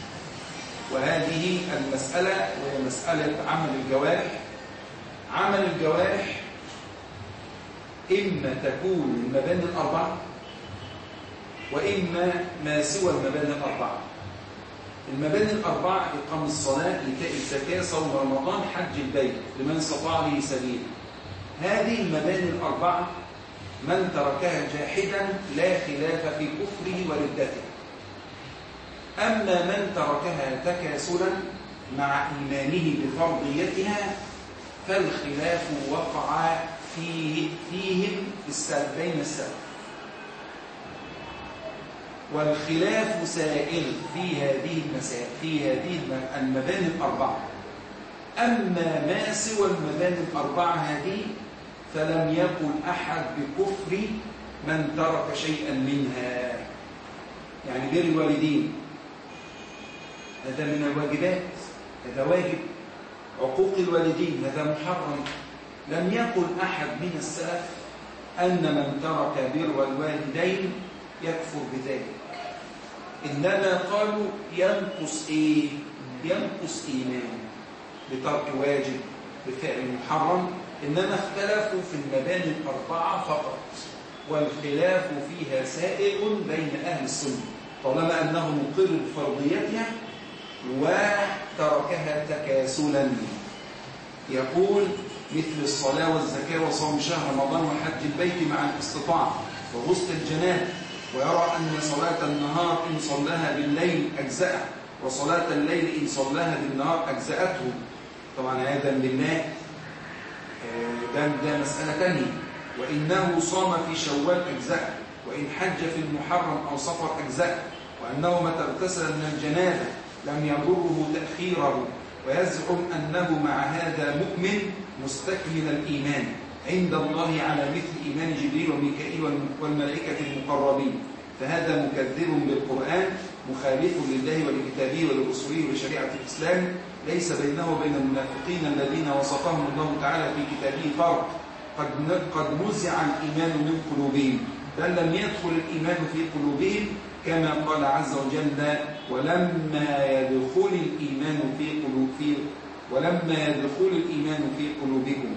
وهذه المسألة وهي مسألة عمل الجوارح. عمل الجوارح إما تكون المباني الأربعة وإما ما سوى المباني الأربعة. المباني الأربعة: إقام الصلاة، إيتاء الزكاة، صوم رمضان، حج البيت لمن استطاع به سبيلا. هذه المباني الأربعة من تركها جاحدا لا خلاف في كفره وردته. أما من تركها تكاسلا مع إيمانه بفرضيتها فالخلاف وقع فيه فيهم بين السلف، والخلاف سائر في هذه المسائل في هذه المباني الأربعة. أما ما سوى المباني الأربعة هذه فلم يقل أحد بكفر من ترك شيئا منها. يعني بر الوالدين هذا من الواجبات، هذا واجب. عقوق الوالدين هذا محرم. لم يقل أحد من السلف أن من ترك بر الوالدين يكفر بذلك، إنما قالوا ينقص إيه؟ ينقص إيمان بترك واجب بفعل محرم. إنما اختلفوا في المباني الأربعة فقط، والخلاف فيها سائغ بين أهل السنة طالما أنه مقر بفرضيتها وتركها تكاسلا. يقول: مثل الصلاة والزكاة وصوم شهر رمضان وحج البيت مع الاستطاعة وغسل الجنابة، ويرى أن صلاة النهار إن صلاها بالليل أجزأه، وصلاة الليل إن صلاها بالنهار أجزأته. طبعا هذا بالله ده, ده مسألة تانية. وإنه صام في شوال أجزأه، وإن حج في المحرم أو صفر أجزأه، وأنه متى اغتسل من الجنابة لم يضره تأخيره، ويزعم أنه مع هذا مؤمن مستكمل الإيمان عند الله على مثل إيمان جبريل وميكائيل والملائكة المقربين. فهذا مكذب بالقرآن مخالف لله ولكتابه ولرسوله ولشريعة الإسلام، ليس بينه وبين المنافقين الذين وصفهم الله تعالى في كتابه فرق. قد قد نزع الإيمان من قلوبهم، بل لم يدخل الإيمان في قلوبهم، كما قال عز وجل: ولما يدخل الإيمان في قلوب في ولما يدخل الإيمان في قلوبكم.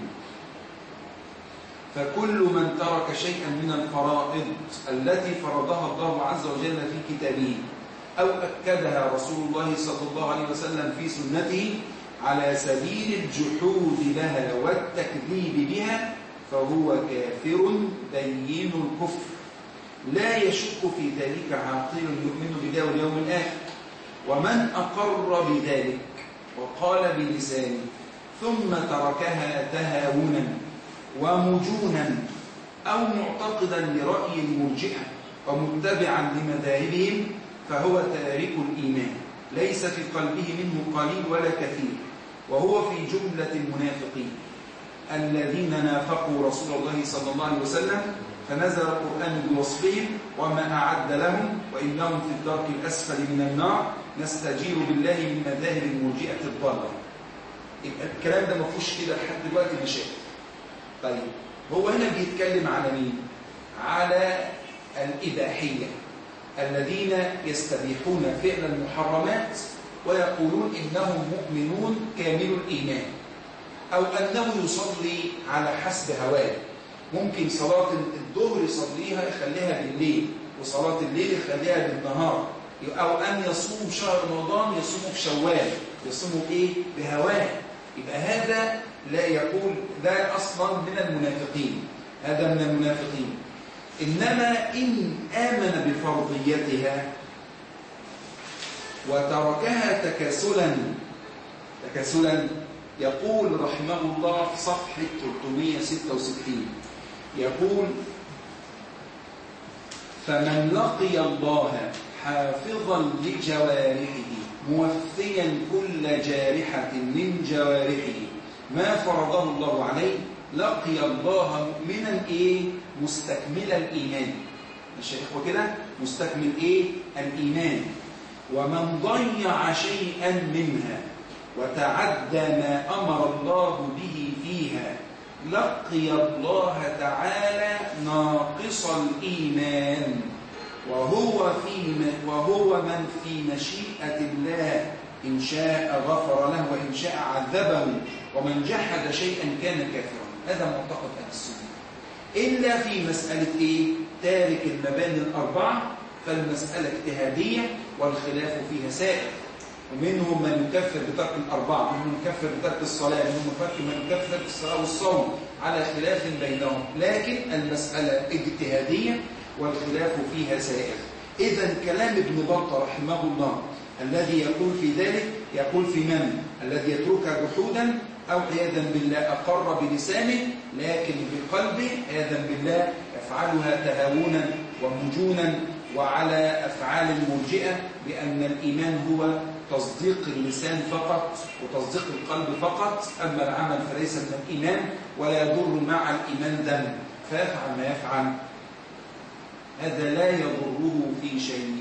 فكل من ترك شيئا من الفرائض التي فرضها الله عز وجل في كتابه أو أكدها رسول الله صلى الله عليه وسلم في سنته على سبيل الجحود لها والتكذيب بها فهو كافر بين الكفر، لا يشك في ذلك عاقل يؤمن بالله واليوم الآخر. ومن أقر بذلك وقال بلسانه ثم تركها تهاونا ومجونا أو معتقدا لرأي المرجئة ومتبعا لمذاهبهم فهو تارك الإيمان، ليس في قلبه منه قليل ولا كثير، وهو في جملة المنافقين الذين نافقوا رسول الله صلى الله عليه وسلم، فنزل القرآن بوصفهم: وما أعد لهم وإنهم في الدرك الأسفل من النار نستجير بالله من مذاهب المرجئة الضالة. الكلام ده ما فيهوش كده لحد دلوقتي مشاكل. طيب هو هنا بيتكلم على مين؟ على الإباحية الذين يستبيحون فعل المحرمات ويقولون إنهم مؤمنون كامل الإيمان، أو أنه يصلي على حسب هواه. ممكن صلاة الظهر يصليها يخليها بالليل، وصلاة الليل يخليها بالنهار، أو أن يصوم شهر رمضان يصومه في شوال، يصومه إيه؟ بهواه. يبقى هذا لا يقول ده أصلا من المنافقين، هذا من المنافقين. إنما إن آمن بفرضيتها وتركها تكاسلا تكاسلا يقول رحمه الله في صفحة ثلاثمائة وستة وستين، يقول: فمن لقي الله حافظا لجوارحه موفيا كل جارحة من جوارحه ما فرضه الله عليه لقي الله مؤمنا إيه؟ مستكمل الإيمان. مش هو كده؟ مستكمل إيه؟ الإيمان. ومن ضيع شيئا منها وتعدى ما أمر الله به فيها لقي الله تعالى ناقص الإيمان، وهو في وهو من في مشيئة الله إن شاء غفر له وإن شاء عذبه، ومن جحد شيئا كان كافرا. هذا معتقد أهل السنة، إلا في مسألة إيه؟ تارك المباني الأربعة فالمسألة اجتهادية والخلاف فيها سائر، ومنهم من يكفر بترك الأربعة، ومنهم من يكفر بترك الصلاة، ومنهم من يكفر بترك الصلاة والصوم، على خلاف بينهم، لكن المسألة اجتهادية والخلاف فيها سائر. إذن كلام ابن بطة رحمه الله الذي يقول في ذلك، يقول في من؟ الذي يتركها جحودا أو عياذا بالله أقر بلسانه لكن بقلبه عياذا بالله يفعلها تهاونا ومجونا، وعلى أفعال المرجئة بأن الإيمان هو تصديق اللسان فقط وتصديق القلب فقط، أما العمل فليس من الإيمان ولا يضر مع الإيمان ذنب، فيفعل ما يفعل هذا لا يضره في شيء.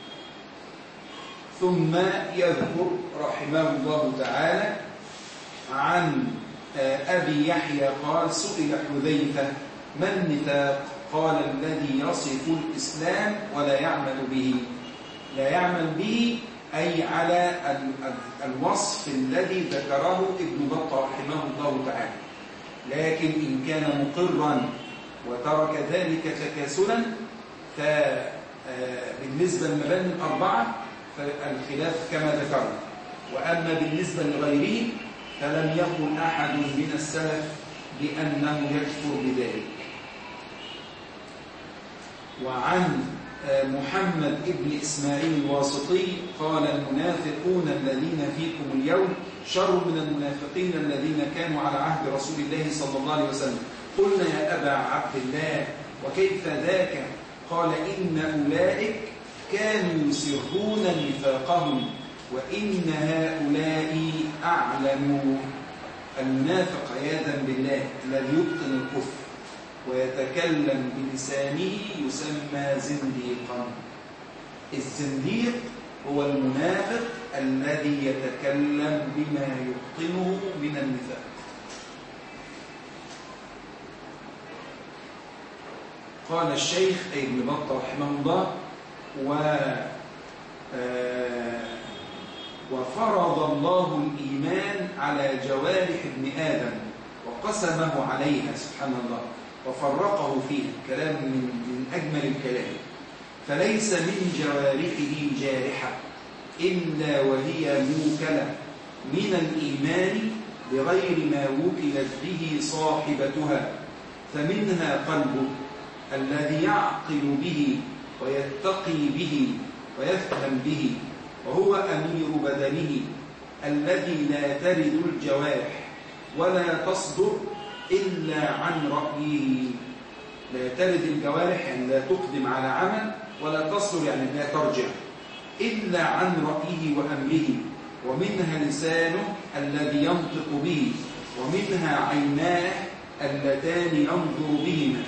ثم يذكر رحمه الله تعالى عن أبي يحيى قال: سئل حذيفة ما النفاق؟ قال: الذي يصف الإسلام ولا يعمل به. لا يعمل به أي على الوصف الذي ذكره ابن بطة رحمه الله تعالى، لكن إن كان مقرا وترك ذلك تكاسلا فبالنسبة للمباني الأربعة فالخلاف كما ذكرنا، وأما بالنسبة لغيره فلم يقل أحد من السلف بأنه يكفر بذلك. وعن محمد ابن إسماعيل الواسطي قال: المنافقون الذين فيكم اليوم شر من المنافقين الذين كانوا على عهد رسول الله صلى الله عليه وسلم. قلنا: يا أبا عبد الله وكيف ذاك؟ قال: إن أولئك كانوا يسرون نفاقهم وإن هؤلاء أعلموا. المنافق عياذا بالله الذي يبطن الكفر ويتكلم بلسانه يسمى زنديقا. الزنديق هو المنافق الذي يتكلم بما يبطنه من النفاق. قال الشيخ أي ابن بطة رحمه الله: و وفرض الله الإيمان على جوارح ابن آدم وقسمه عليها سبحان الله وفرقه فيه. كلام من, من أجمل الكلام. فليس من جوارحه جارحة إلا وهي موكلة من الإيمان بغير ما وكلت به صاحبتها، فمنها قلبه الذي يعقل به ويتقي به ويفهم به، وهو أمير بدنه الذي لا ترد الجوارح ولا تصدر إلا عن رأيه. لا ترد الجوارح يعني لا تقدم على عمل، ولا تصدر يعني لا ترجع إلا عن رأيه وأمره. ومنها لسانه الذي ينطق به، ومنها عيناه اللتان ينظر بهما،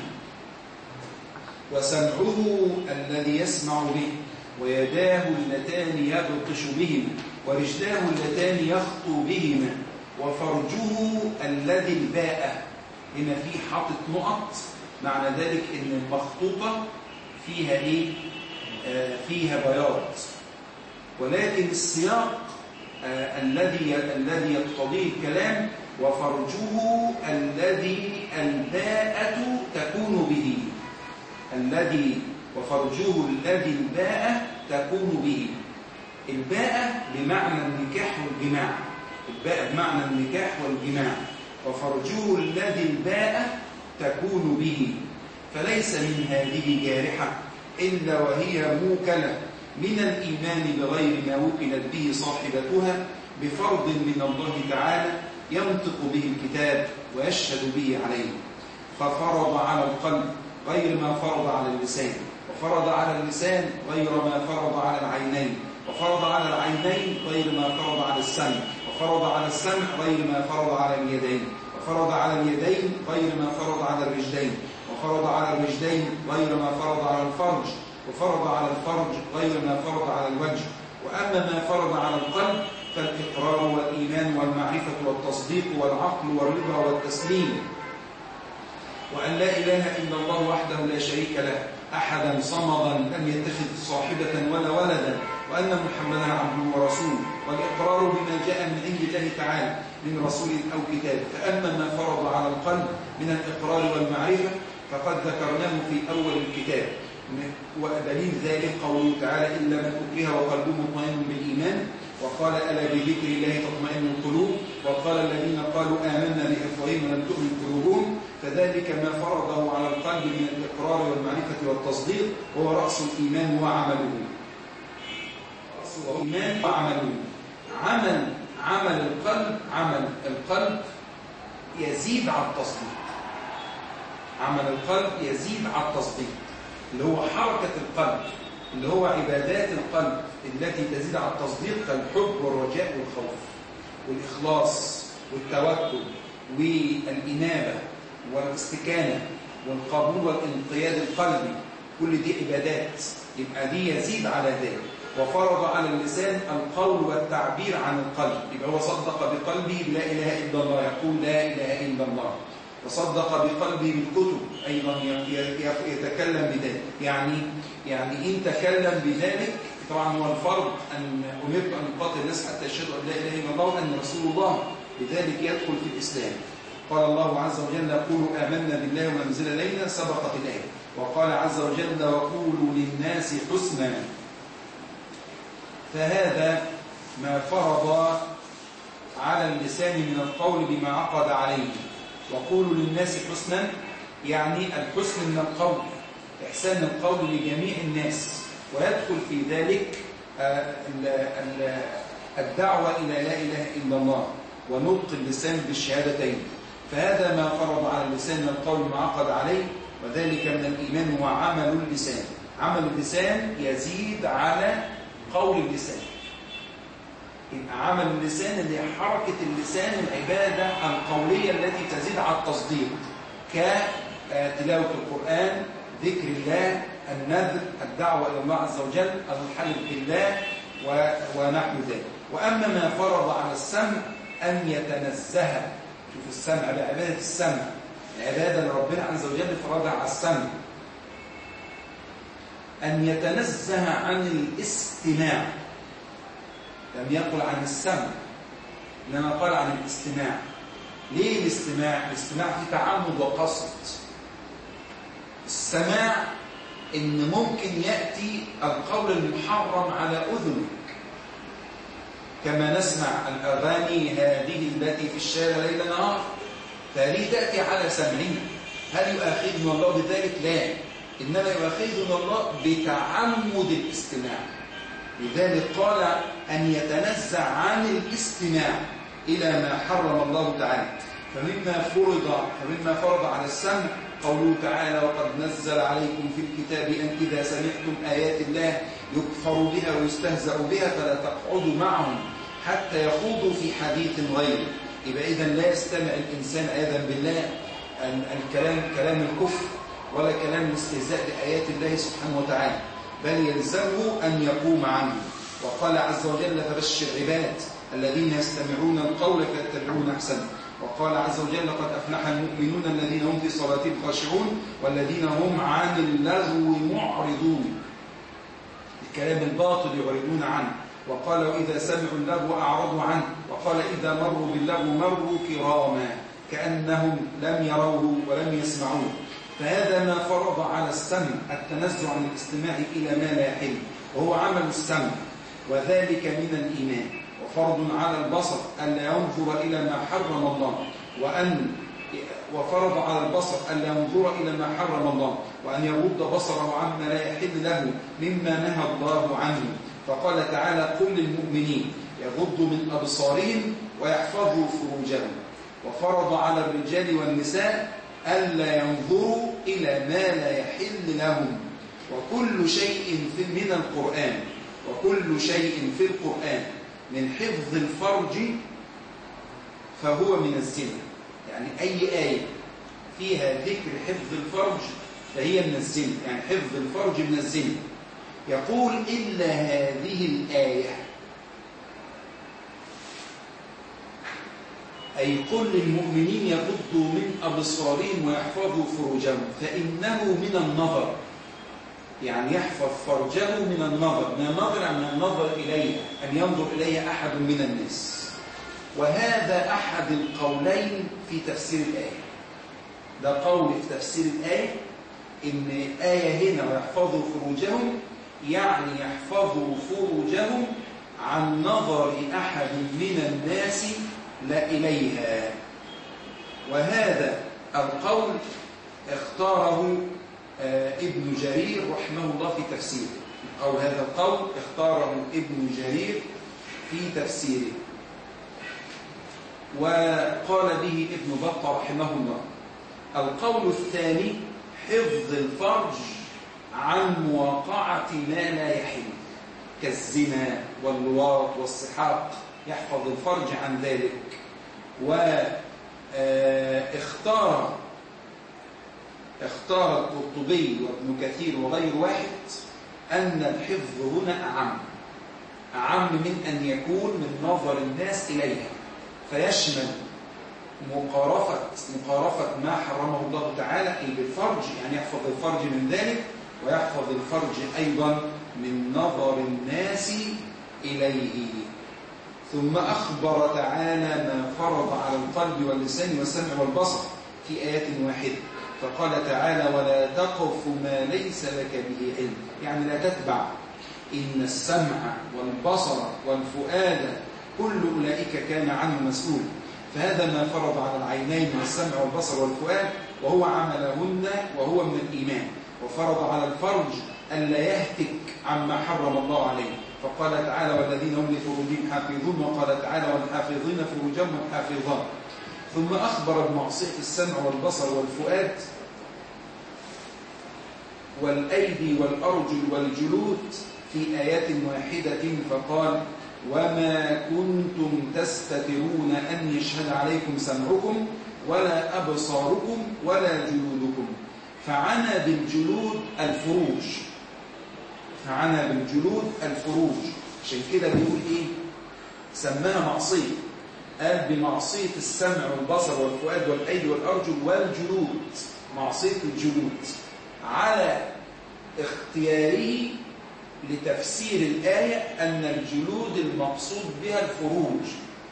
وسمعه الذي يسمع به، ويداه اللتان يبطش بهما، ورجلاه اللتان يخطو بهما، وفرجه الذي الباء. هنا في حاطط نقط، معنى ذلك ان المخطوطة فيها ايه؟ آه فيها بياض، ولكن السياق آه الذي الذي يقتضيه الكلام: وفرجه الذي الباءة تكون به. الذي وفرجه الذي الباءة تكون به. الباءة بمعنى النكاح والجماع، الباءة بمعنى النكاح والجماع. وفرجه الذي الباءة تكون به. فليس من هذه جارحة إلا وهي موكلة من الإيمان بغير ما وكلت به صاحبتها بفرض من الله تعالى ينطق به الكتاب ويشهد به عليه. ففرض على القلب غير ما فرض على اللسان، وفرض على اللسان غير ما فرض على العينين، وفرض على العينين غير ما فرض على السمع، وفرض على السمع غير ما فرض على اليدين، وفرض على اليدين غير ما فرض على الرجلين، وفرض على الرجلين غير ما فرض على الفرج، وفرض على الفرج غير ما فرض على الوجه. وأما ما فرض على القلب فالإقرار والإيمان والمعرفة والتصديق والعقل والرضا والتسليم، وأن لا إله إلا الله وحده لا شريك له أحدا صمدا لم يتخذ صاحبة ولا ولدا، وأن محمدا عبده ورسوله، والإقرار بما جاء من عند الله تعالى من رسول أو كتاب. فأما ما فرض على القلب من الإقرار والمعرفة فقد ذكرناه في أول الكتاب، ودليل ذلك قوله تعالى إلا من أكره وقلبه مطمئن بالإيمان، وقال ألا بذكر الله تطمئن القلوب، وقال الذين قالوا آمنا بأفواههم ولم تؤمن قلوبهم. فذلك ما فرضه على القلب من الإقرار والمعرفة والتصديق هو رأس الإيمان وعمله. رأس الإيمان وعمله. عمل عمل القلب عمل القلب يزيد على التصديق. عمل القلب يزيد على التصديق اللي هو حركة القلب، اللي هو عبادات القلب التي تزيد على التصديق كالحب والرجاء والخوف والإخلاص والتوكل والإنابة والاستكانة والقبول والانقياد القلبي. كل دي عبادات، يبقى دي يزيد على ذلك. وفرض على اللسان القول والتعبير عن القلب، يبقى هو صدق بقلبه لا إله إلا الله، يقول لا إله إلا الله. وصدق بقلبه بالكتب أيضا يتكلم بذلك. يعني يعني إن تكلم بذلك، طبعا هو الفرض أن أمرت أن أقاتل الناس حتى يشهدوا أن لا إله إلا الله وأن رسول الله، بذلك يدخل في الإسلام. قال الله عز وجل قولوا آمنا بالله وما أنزل إلينا، سبقت الآية. وقال عز وجل وقولوا للناس حسنا. فهذا ما فرض على اللسان من القول بما عقد عليه. وقولوا للناس حسنا يعني الحسن من القول، إحسان القول لجميع الناس، ويدخل في ذلك الدعوة إلى لا إله إلا الله ونطق اللسان بالشهادتين. فهذا ما فرض على اللسان من القول ما عقد عليه، وذلك من الإيمان وعمل اللسان. عمل اللسان يزيد على قول اللسان. يبقى عمل اللسان اللي حركة اللسان العبادة القولية التي تزيد على التصديق كتلاوة القرآن، ذكر الله، النذر، الدعوة إلى الله عز وجل، الحلف بالله ونحو ذلك. وأما ما فرض على السمع أن يتنزه، شوف السمع بعبادة السمع، العبادة اللي ربنا عز وجل فرضها على السمع، أن يتنزه عن الاستماع. لم يقل عن السمع، إنما قال عن الاستماع. ليه الاستماع؟ الاستماع في تعمد وقصد. السماع إن ممكن يأتي القول المحرم على أذنك، كما نسمع الأغاني هذه التي في الشارع ليل نهار، فهذه تأتي على سمعنا. هل يؤاخذنا الله بذلك؟ لا، إنما يؤاخذنا الله بتعمد الاستماع. لذلك قال أن يتنزع عن الاستماع إلى ما حرم الله تعالى. فمما فرض فمما فرض على السمع قوله تعالى وقد نزل عليكم في الكتاب أن إذا سمعتم آيات الله يكفر بها ويستهزأ بها فلا تقعدوا معهم حتى يخوضوا في حديث غيره. يبقى إذن لا يستمع الإنسان عياذا بالله الكلام كلام الكفر ولا كلام الاستهزاء بآيات الله سبحانه وتعالى، بل يلزمه أن يقوم عنه. وقال عز وجل فبشر عباد الذين يستمعون القول فيتبعون أحسنه. وقال عز وجل قد أفلح المؤمنون الذين هم في صلاتهم خاشعون والذين هم عن اللغو معرضون، الكلام الباطل يعرضون عنه. وقال وإذا سمعوا اللغو أعرضوا عنه. وقال إذا مروا باللغو مروا كراما كأنهم لم يروه ولم يسمعوه. فهذا ما فرض على السمع التنزع عن الاستماع إلى ما لا يحل، وهو عمل السمع، وذلك من الإيمان. وفرض على البصر ألا ينظر إلى ما حرم الله، وأن وفرض على البصر ألا ينظر إلى ما حرم الله، وأن يغض بصره عما لا يحل له مما نهى الله عنه. فقال تعالى قل للمؤمنين يغضوا من أبصارهم ويحفظوا فروجهم. وفرض على الرجال والنساء ألا ينظروا إلى ما لا يحل لهم. وكل شيء من القرآن وكل شيء في القرآن من حفظ الفرج فهو من الزنا. يعني أي آية فيها ذكر حفظ الفرج فهي من الزنا، يعني حفظ الفرج من الزنا. يقول إلا هذه الآية، أي قل للمؤمنين يغضوا من أبصارهم ويحفظوا فروجهم فإنه من النظر، يعني يحفظ فرجه من النظر. من النظر من النظر إليه، أن ينظر إليه أحد من الناس. وهذا أحد القولين في تفسير الآية. ده قول في تفسير الآية إن آية هنا ويحفظوا فروجهم يعني يحفظوا فروجهم عن نظر أحد من الناس لا إليها. وهذا القول اختاره ابن جرير رحمه الله في تفسيره، أو هذا القول اختاره ابن جرير في تفسيره، وقال به ابن بطة رحمه الله. القول الثاني حفظ الفرج عن مواقعة ما لا يحل كالزنا واللواط والسحاق، يحفظ الفرج عن ذلك. واختار اختار القرطبي وابن كثير وغير واحد أن الحفظ هنا أعم أعم من أن يكون من نظر الناس إليها، فيشمل مقارفة مقارفة ما حرمه الله تعالى بالفرج، يعني يحفظ الفرج من ذلك، ويحفظ الفرج أيضا من نظر الناس إليه. ثم أخبر تعالى ما فرض على القلب واللسان والسمع والبصر في آيات واحدة، فقال تعالى ولا تقف ما ليس لك به علم، يعني لا تتبع. إن السمع والبصر والفؤاد كل أولئك كان عنه مسؤول. فهذا ما فرض على العينين والسمع والبصر والفؤاد وهو عملهن وهو من الإيمان. وفرض على الفرج ألا يهتك عما حرم الله عليه، فقال تعالى والذين هم لفروجهم حافظون، وقال تعالى والحافظين فروجهم والحافظات. ثم أخبر بمعصية السمع والبصر والفؤاد والأيدي والأرجل والجلود في آيات واحدة، فقال وما كنتم تستترون أن يشهد عليكم سمعكم ولا أبصاركم ولا جلودكم. فعنى بالجلود الفروج، فعنى بالجلود الفروج. عشان كده بيقول إيه؟ سماها معصية، قال بمعصية السمع والبصر والفؤاد والأيدي والأرجل والجلود، معصية الجلود، على اختياره لتفسير الآية أن الجلود المقصود بها الفروج.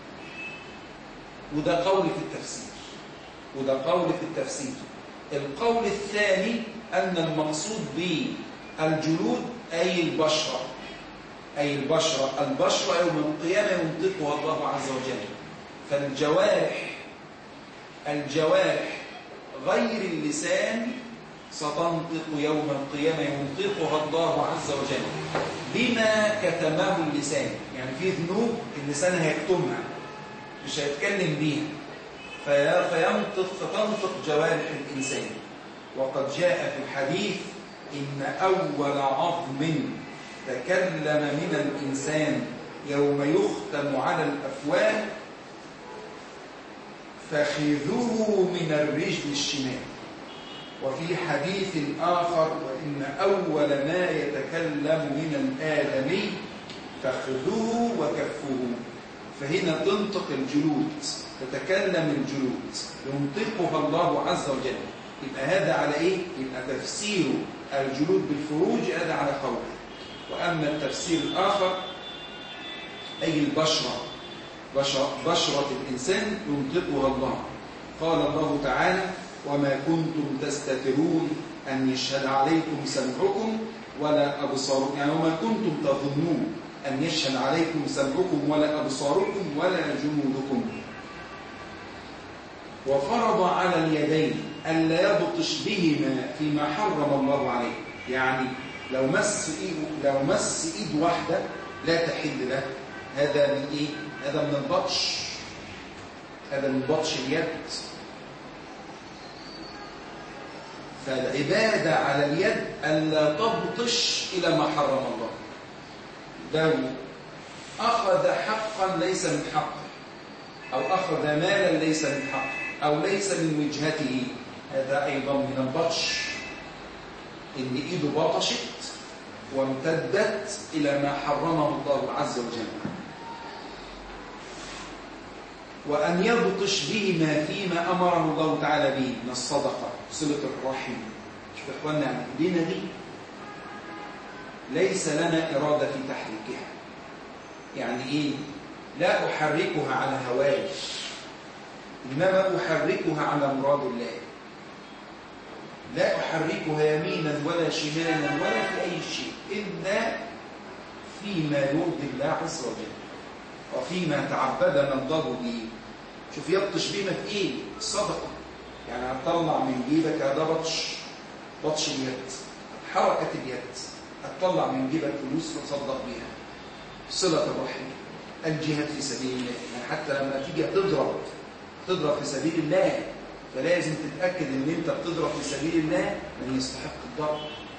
وده قول في التفسير وده قول في التفسير القول الثاني أن المقصود بالجلود أي البشرة، أي البشرة البشرة يوم القيامة ينطقها الله عز وجل. فالجوارح الجوارح غير اللسان ستنطق يوم القيامة، ينطقها الله عز وجل بما كتمه اللسان. يعني في ذنوب اللسان هيكتمها مش هيتكلم بيها، فينطق فتنطق جوارح الإنسان. وقد جاء في الحديث إن أول عظم تكلم من الإنسان يوم يختم على الأفواه فخذوه من الرجل الشمال. وفي حديث آخر وإن أول ما يتكلم من الآدمي فخذوه وكفوه. فهنا تنطق الجلود، تتكلم الجلود، ينطقها الله عز وجل. يبقى هذا على إيه؟ يبقى تفسير الجلود بالفروج هذا على قوله. وأما التفسير الآخر أي البشرة، بشرة, بشرة الإنسان ينطقها الله. قال الله تعالى وما كنتم تستترون أن يشهد عليكم سمعكم ولا أبصاركم، يعني وما كنتم تظنون أن يشهد عليكم سمعكم ولا أبصاركم ولا جنودكم. وفرض على اليدين ألا يبطش بهما فيما حرم الله عليه، يعني لو مس إيد لو مس إيد واحدة لا تحل له. هذا من إيه؟ هذا من البطش، هذا من بطش اليد. فالعبادة على اليد ألا تبطش إلى ما حرم الله. لو أخذ حقا ليس من حقه، أو أخذ مالا ليس من حقه، أو ليس من وجهته، هذا أيضا من البطش، إن إيده بطشت وامتدت إلى ما حرمه الله عز وجل. وأن يبطش بما فيما أمره الله تعالى به من الصدقة، صلة الرحم. شوف إخواننا، يعني إيدينا دي ليس لنا إرادة في تحريكها. يعني إيه؟ لا أحركها على هواي، إنما أحركها على مراد الله. لا أحركها يمينا ولا شمالا ولا في أي شيء إلا فيما يرضي الله عز وجل وفيما تعبدنا الله به. شوف يبطش بما في إيه؟ الصدقة. يعني هتطلع من جيبك، هذا بطش بطش اليد، حركة اليد، هتطلع من جيبك فلوس وتصدق بيها، صلة الرحم، الجهاد في سبيل الله. يعني حتى لما تيجي تضرب تضرب في سبيل الله فلازم تتأكد ان انت بتضرب في سبيل الله من يستحق الضرب.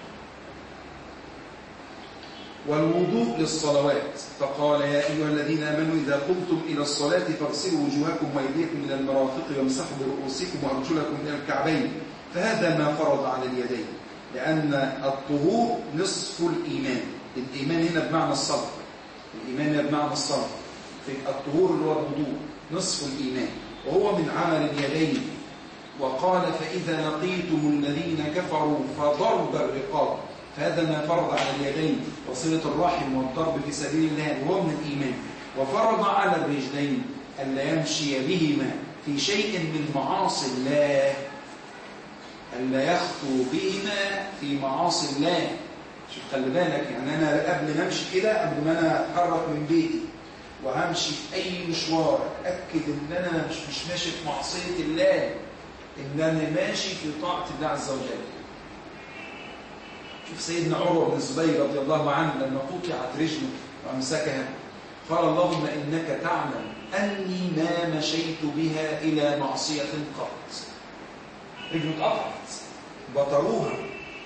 والوضوء للصلوات، فقال يا أيها الذين آمنوا إذا قمتم إلى الصلاة فاغسلوا وجوهكم وأيديكم إلى المرافق وامسحوا برؤوسكم وأرجلكم إلى الكعبين. فهذا ما فرض على اليدين، لأن الطهور نصف الإيمان. الإيمان هنا بمعنى الصلاة، الإيمان هنا بمعنى الصلاة، في الطهور اللي هو الوضوء نصف الإيمان وهو من عمل اليدين. وقال فإذا لقيتم الذين كفروا فضرب الرقاب، فهذا ما فرض على اليدين وصلة الرحم والضرب في سبيل الله وهو من الإيمان. وفرض على الرجلين ألا يمشي بهما في شيء من معاصي الله، ألا يخطو بهما في معاصي الله. شوف خلي بالك، يعني أنا قبل ما أمشي كده، قبل ما أنا أتحرك من بيتي وهمشي في أي مشوار، أتأكد إن أنا مش, مش ماشي في معصية الله، إن أنا ماشي في طاعة الله عز وجل. شوف سيدنا عروة بن الزبير رضي الله عنه لما قطعت رجله وأمسكها قال اللهم إنك تعلم أني ما مشيت بها إلى معصية قط. رجله اتقطعت، بطروها،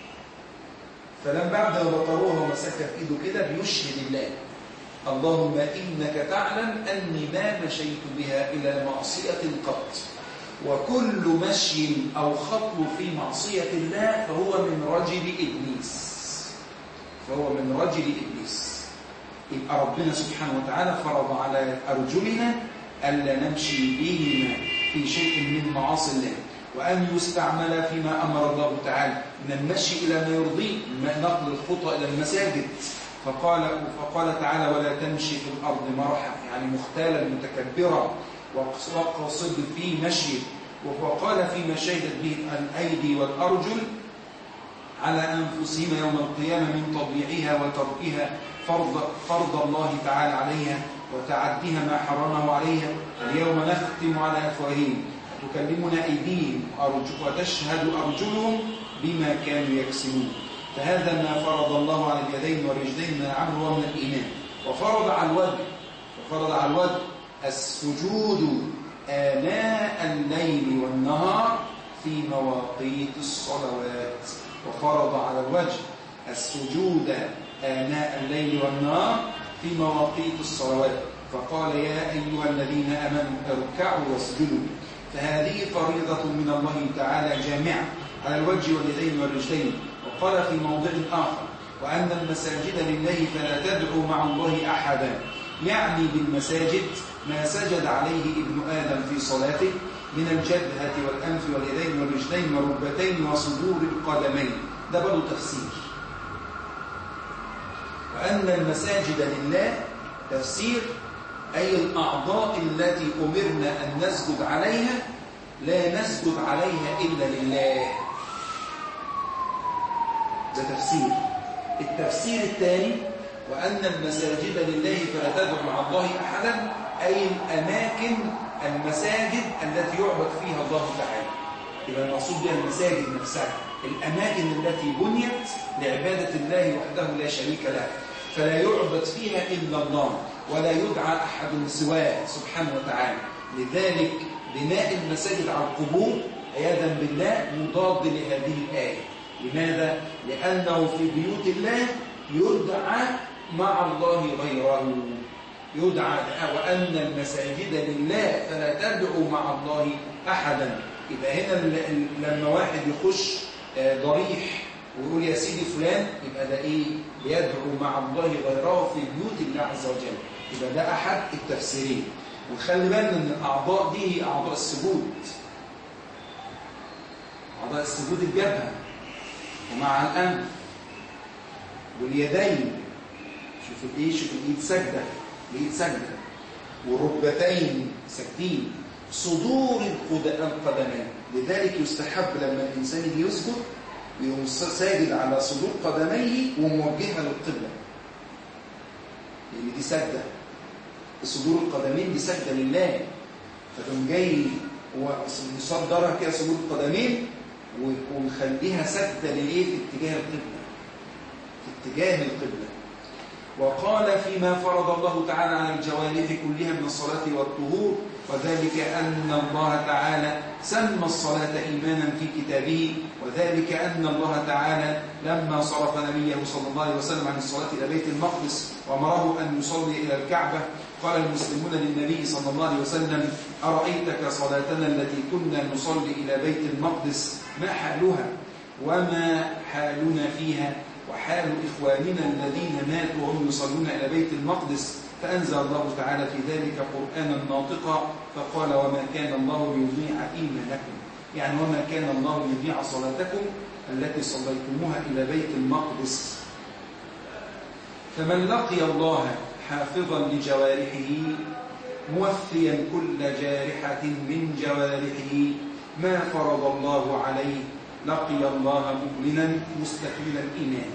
فلما بعد ما بطروها ومسكها في إيده كده بيشهد الله اللهم إنك تعلم أني ما مشيت بها إلى معصية قط. وكل مشي أو خطو في معصية الله فهو من رجل إبليس، فهو من رجل إبليس. يبقى ربنا سبحانه وتعالى فرض على أرجلنا ألا نمشي بهما في شيء من معاصي الله، وأن يستعمل فيما أمر الله تعالى من المشي إلى ما يرضيه، نقل الخطى إلى المساجد. فقال, فقال تعالى ولا تمشي في الأرض مرحا، يعني مختالا متكبرا وقصد في مشي. وقال فيما شهدت به الأيدي والأرجل على أنفسهما يوم القيامة من تضييعها وتركها فرض, فرض الله تعالى عليها وتعديها ما حرمه عليها. اليوم نختم على أفواههم وتكلمنا أيديهم وتشهد أرجلهم بما كانوا يكسبون. فهذا ما فرض الله على اليدين والرجلين من العمل ومن الإيمان. وفرض على الوجه وفرض على الوجه السجود آناء الليل والنهار في مواقيت الصلوات. وفرض على الوجه السجود آناء الليل والنهار في مواقيت الصلوات. فقال يا أيها الذين آمنوا اركعوا واسجدوا. فهذه فريضة من الله تعالى جامعة على الوجه واليدين والرجلين. وقال في موضع آخر وأن المساجد لله فلا تدعوا مع الله أحدا، يعني بالمساجد ما سجد عليه ابن آدم في صلاته من الجبهة والأنف واليدين والرجلين والركبتين وصدور القدمين. ده برضه تفسير. وأن المساجد لله تفسير أي الأعضاء التي أمرنا أن نسجد عليها لا نسجد عليها إلا لله. ده تفسير. التفسير الثاني وأن المساجد لله فلا تدعوا مع الله أحدا، أي الأماكن المساجد التي يعبد فيها الله تعالى. يبقى المقصود بها المساجد نفسها، الأماكن التي بنيت لعبادة الله وحده لا شريك له، فلا يعبد فيها إلا الله ولا يدعى أحد سواه سبحانه وتعالى. لذلك بناء المساجد على القبور عياذا بالله مضاد لهذه الآية. لماذا؟ لأنه في بيوت الله يدعى مع الله غيره، يدعى وأن المساجد لله فلا تدعوا مع الله أحدا. يبقى هنا لما واحد يخش ضريح ويقول يا سيدي فلان، يبقى ده إيه؟ بيدعو مع الله غيره في بيوت الله عز وجل. يبقى ده أحد التفسيرين. وخلي بالنا أن الأعضاء دي هي أعضاء السجود. أعضاء السجود الجبهة ومع الأنف واليدين. شوف الإيه؟ شوف الإيد سجدة، الإيد سجدة، والركبتين سجدين، صدور القدمين. لذلك يستحب لما الإنسان يسجد يقوم ساجد على صدور قدميه وموجهها للقبلة، لأن دي سجدة، صدور القدمين دي سجدة لله، فتقوم جاي ومصدرها كده صدور القدمين ومخليها سجدة لإيه؟ في اتجاه القبلة، في اتجاه القبلة. وقال فيما فرض الله تعالى على الجوارح كلها من الصلاة والطهور، وذلك أن الله تعالى سمى الصلاة إيمانا في كتابه، وذلك أن الله تعالى لما صرف نبيه صلى الله عليه وسلم عن الصلاة إلى بيت المقدس وأمره أن يصلي إلى الكعبة، قال المسلمون للنبي صلى الله عليه وسلم: أرأيتك صلاتنا التي كنا نصلي إلى بيت المقدس ما حالها وما حالنا فيها وحال إخواننا الذين ماتوا وهم يصلون إلى بيت المقدس؟ فأنزل الله تعالى في ذلك قرآنا ناطقا فقال: وما كان الله ليضيع إيمانكم، يعني وما كان الله ليضيع صلاتكم التي صليتموها إلى بيت المقدس. فمن لقي الله حافظا لجوارحه موفيا كل جارحة من جوارحه ما فرض الله عليه لقي الله مؤمنا مستكملا الإيمان.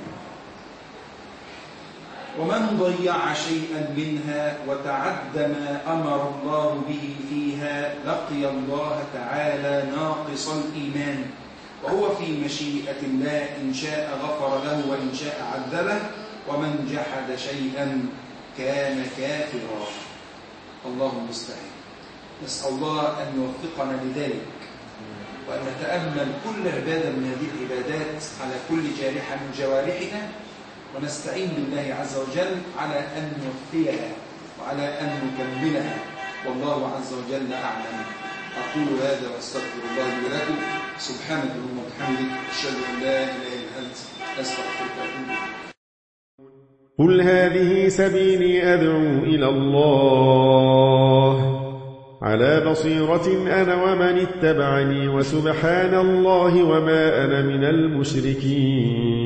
ومن ضيع شيئا منها وتعدى ما أمر الله به فيها لقي الله تعالى ناقص الإيمان، وهو في مشيئة الله، إن شاء غفر له وإن شاء عذبه، ومن جحد شيئا كان كافرا. الله المستعان. نسأل الله أن يوفقنا لذلك، وأن نتأمل كل عبادة من هذه العبادات على كل جارحة من جوارحنا، ونستعين بالله عز وجل على أن نوفيها وعلى أن نكملها، والله عز وجل أعلم. أقول هذا وأستغفر الله لي ولكم. سبحانك اللهم وبحمدك، أشهد أن لا إله إلا أنت، أستغفرك وأتوب إليك. قل هذه سبيلي أدعو إلى الله على بصيرة أنا ومن اتبعني، وسبحان الله وما أنا من المشركين.